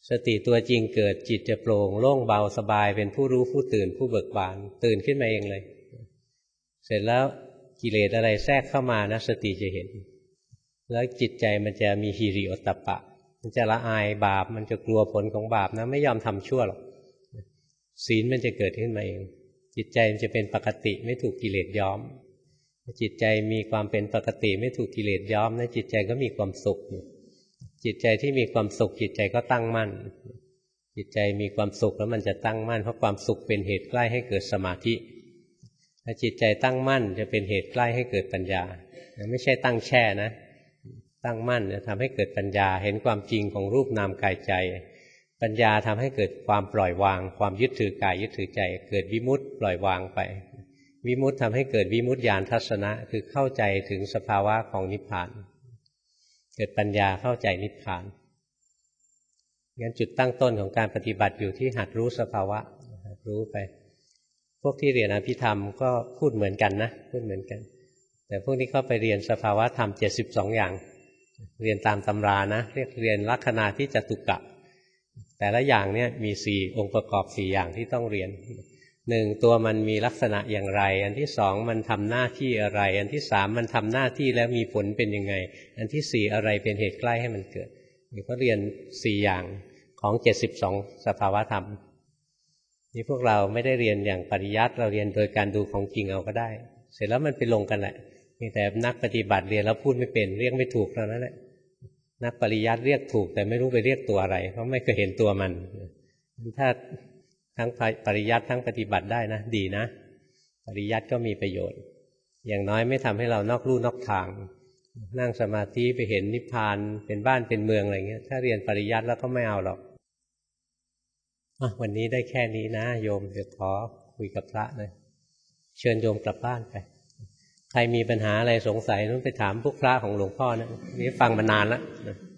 สติตัวจริงเกิดจิตจะโปร่งโล่งเบาสบายเป็นผู้รู้ผู้ตื่นผู้เบิกบานตื่นขึ้นมาเองเลยเสร็จแล้วกิเลสอะไรแทรกเข้ามานะสติจะเห็นแล้วจิตใจมันจะมีหิริโอตตัปปะมันจะละอายบาปมันจะกลัวผลของบาปนะไม่ยอมทำชั่วหรอกศีลมันจะเกิดขึ้นมาเองจิตใจมันจะเป็นปกติไม่ถูกกิเลสย้อมจิตใจมีความเป็นปกติไม่ถูกกิเลสย้อมนะจิตใจก็มีความสุขจิตใจที่มีความสุขจิตใจก็ตั้งมั่นจิตใจมีความสุขแล้วมันจะตั้งมั่นเพราะความสุขเป็นเหตุใกล้ให้เกิดสมาธิถ้าจิตใจตั้งมั่นจะเป็นเหตุใกล้ให้เกิดปัญญาไม่ใช่ตั้งแช่นะตั้งมั่นจะทำให้เกิดปัญญาเห็นความจริงของรูปนามกายใจปัญญาทำให้เกิดความปล่อยวางความยึดถือกายยึดถือใจเกิดวิมุตติปล่อยวางไปวิมุตติทำให้เกิดวิมุตติญาณทัศนะคือเข้าใจถึงสภาวะของนิพพานเกิดปัญญาเข้าใจนิพพานงั้นจุดตั้งต้นของการปฏิบัติอยู่ที่หัดรู้สภาวะหัดรู้ไปพวกที่เรียนอภิธรรมก็พูดเหมือนกันนะพูดเหมือนกันแต่พวกนี้เขาไปเรียนสภาวะธรรมเจ็ดสิบสองอย่างเรียนตามตำรานะเรียกเรียนลัคนาที่จตุกะแต่ละอย่างเนี่ยมีสี่องค์ประกอบสี่อย่างที่ต้องเรียนหนึ่งตัวมันมีลักษณะอย่างไรอันที่สองมันทำหน้าที่อะไรอันที่สามมันทำหน้าที่แล้วมีผลเป็นยังไงอันที่สี่อะไรเป็นเหตุใกล้ให้มันเกิดนี่ก็เรียนสี่อย่างของเจ็ดสิบสองสภาวะธรรมนี่พวกเราไม่ได้เรียนอย่างปริยัติเราเรียนโดยการดูของจริงเอาก็ได้เสร็จแล้วมันไปลงกันแหละมีแต่นักปฏิบัติเรียนแล้วพูดไม่เป็นเรียกไม่ถูกเท่านั้นแหละนักปริยัติเรียกถูกแต่ไม่รู้ไปเรียกตัวอะไรเพราะไม่เคยเห็นตัวมันถ้าทั้งปริยัติทั้งปฏิบัติได้นะดีนะปริยัติก็มีประโยชน์อย่างน้อยไม่ทำให้เรานอกลู่นอกทางนั่งสมาธิไปเห็นนิพพานเป็นบ้านเป็นเมืองอะไรเงี้ยถ้าเรียนปริยัติแล้วก็ไม่เอาหรอกวันนี้ได้แค่นี้นะโยมเดี๋ยวขอคุยกับพระเลยเชิญโยมกลับบ้านไปใครมีปัญหาอะไรสงสัยนู้นไปถามพวกพระของหลวงพ่อนะนี่ฟังมานานแล้ว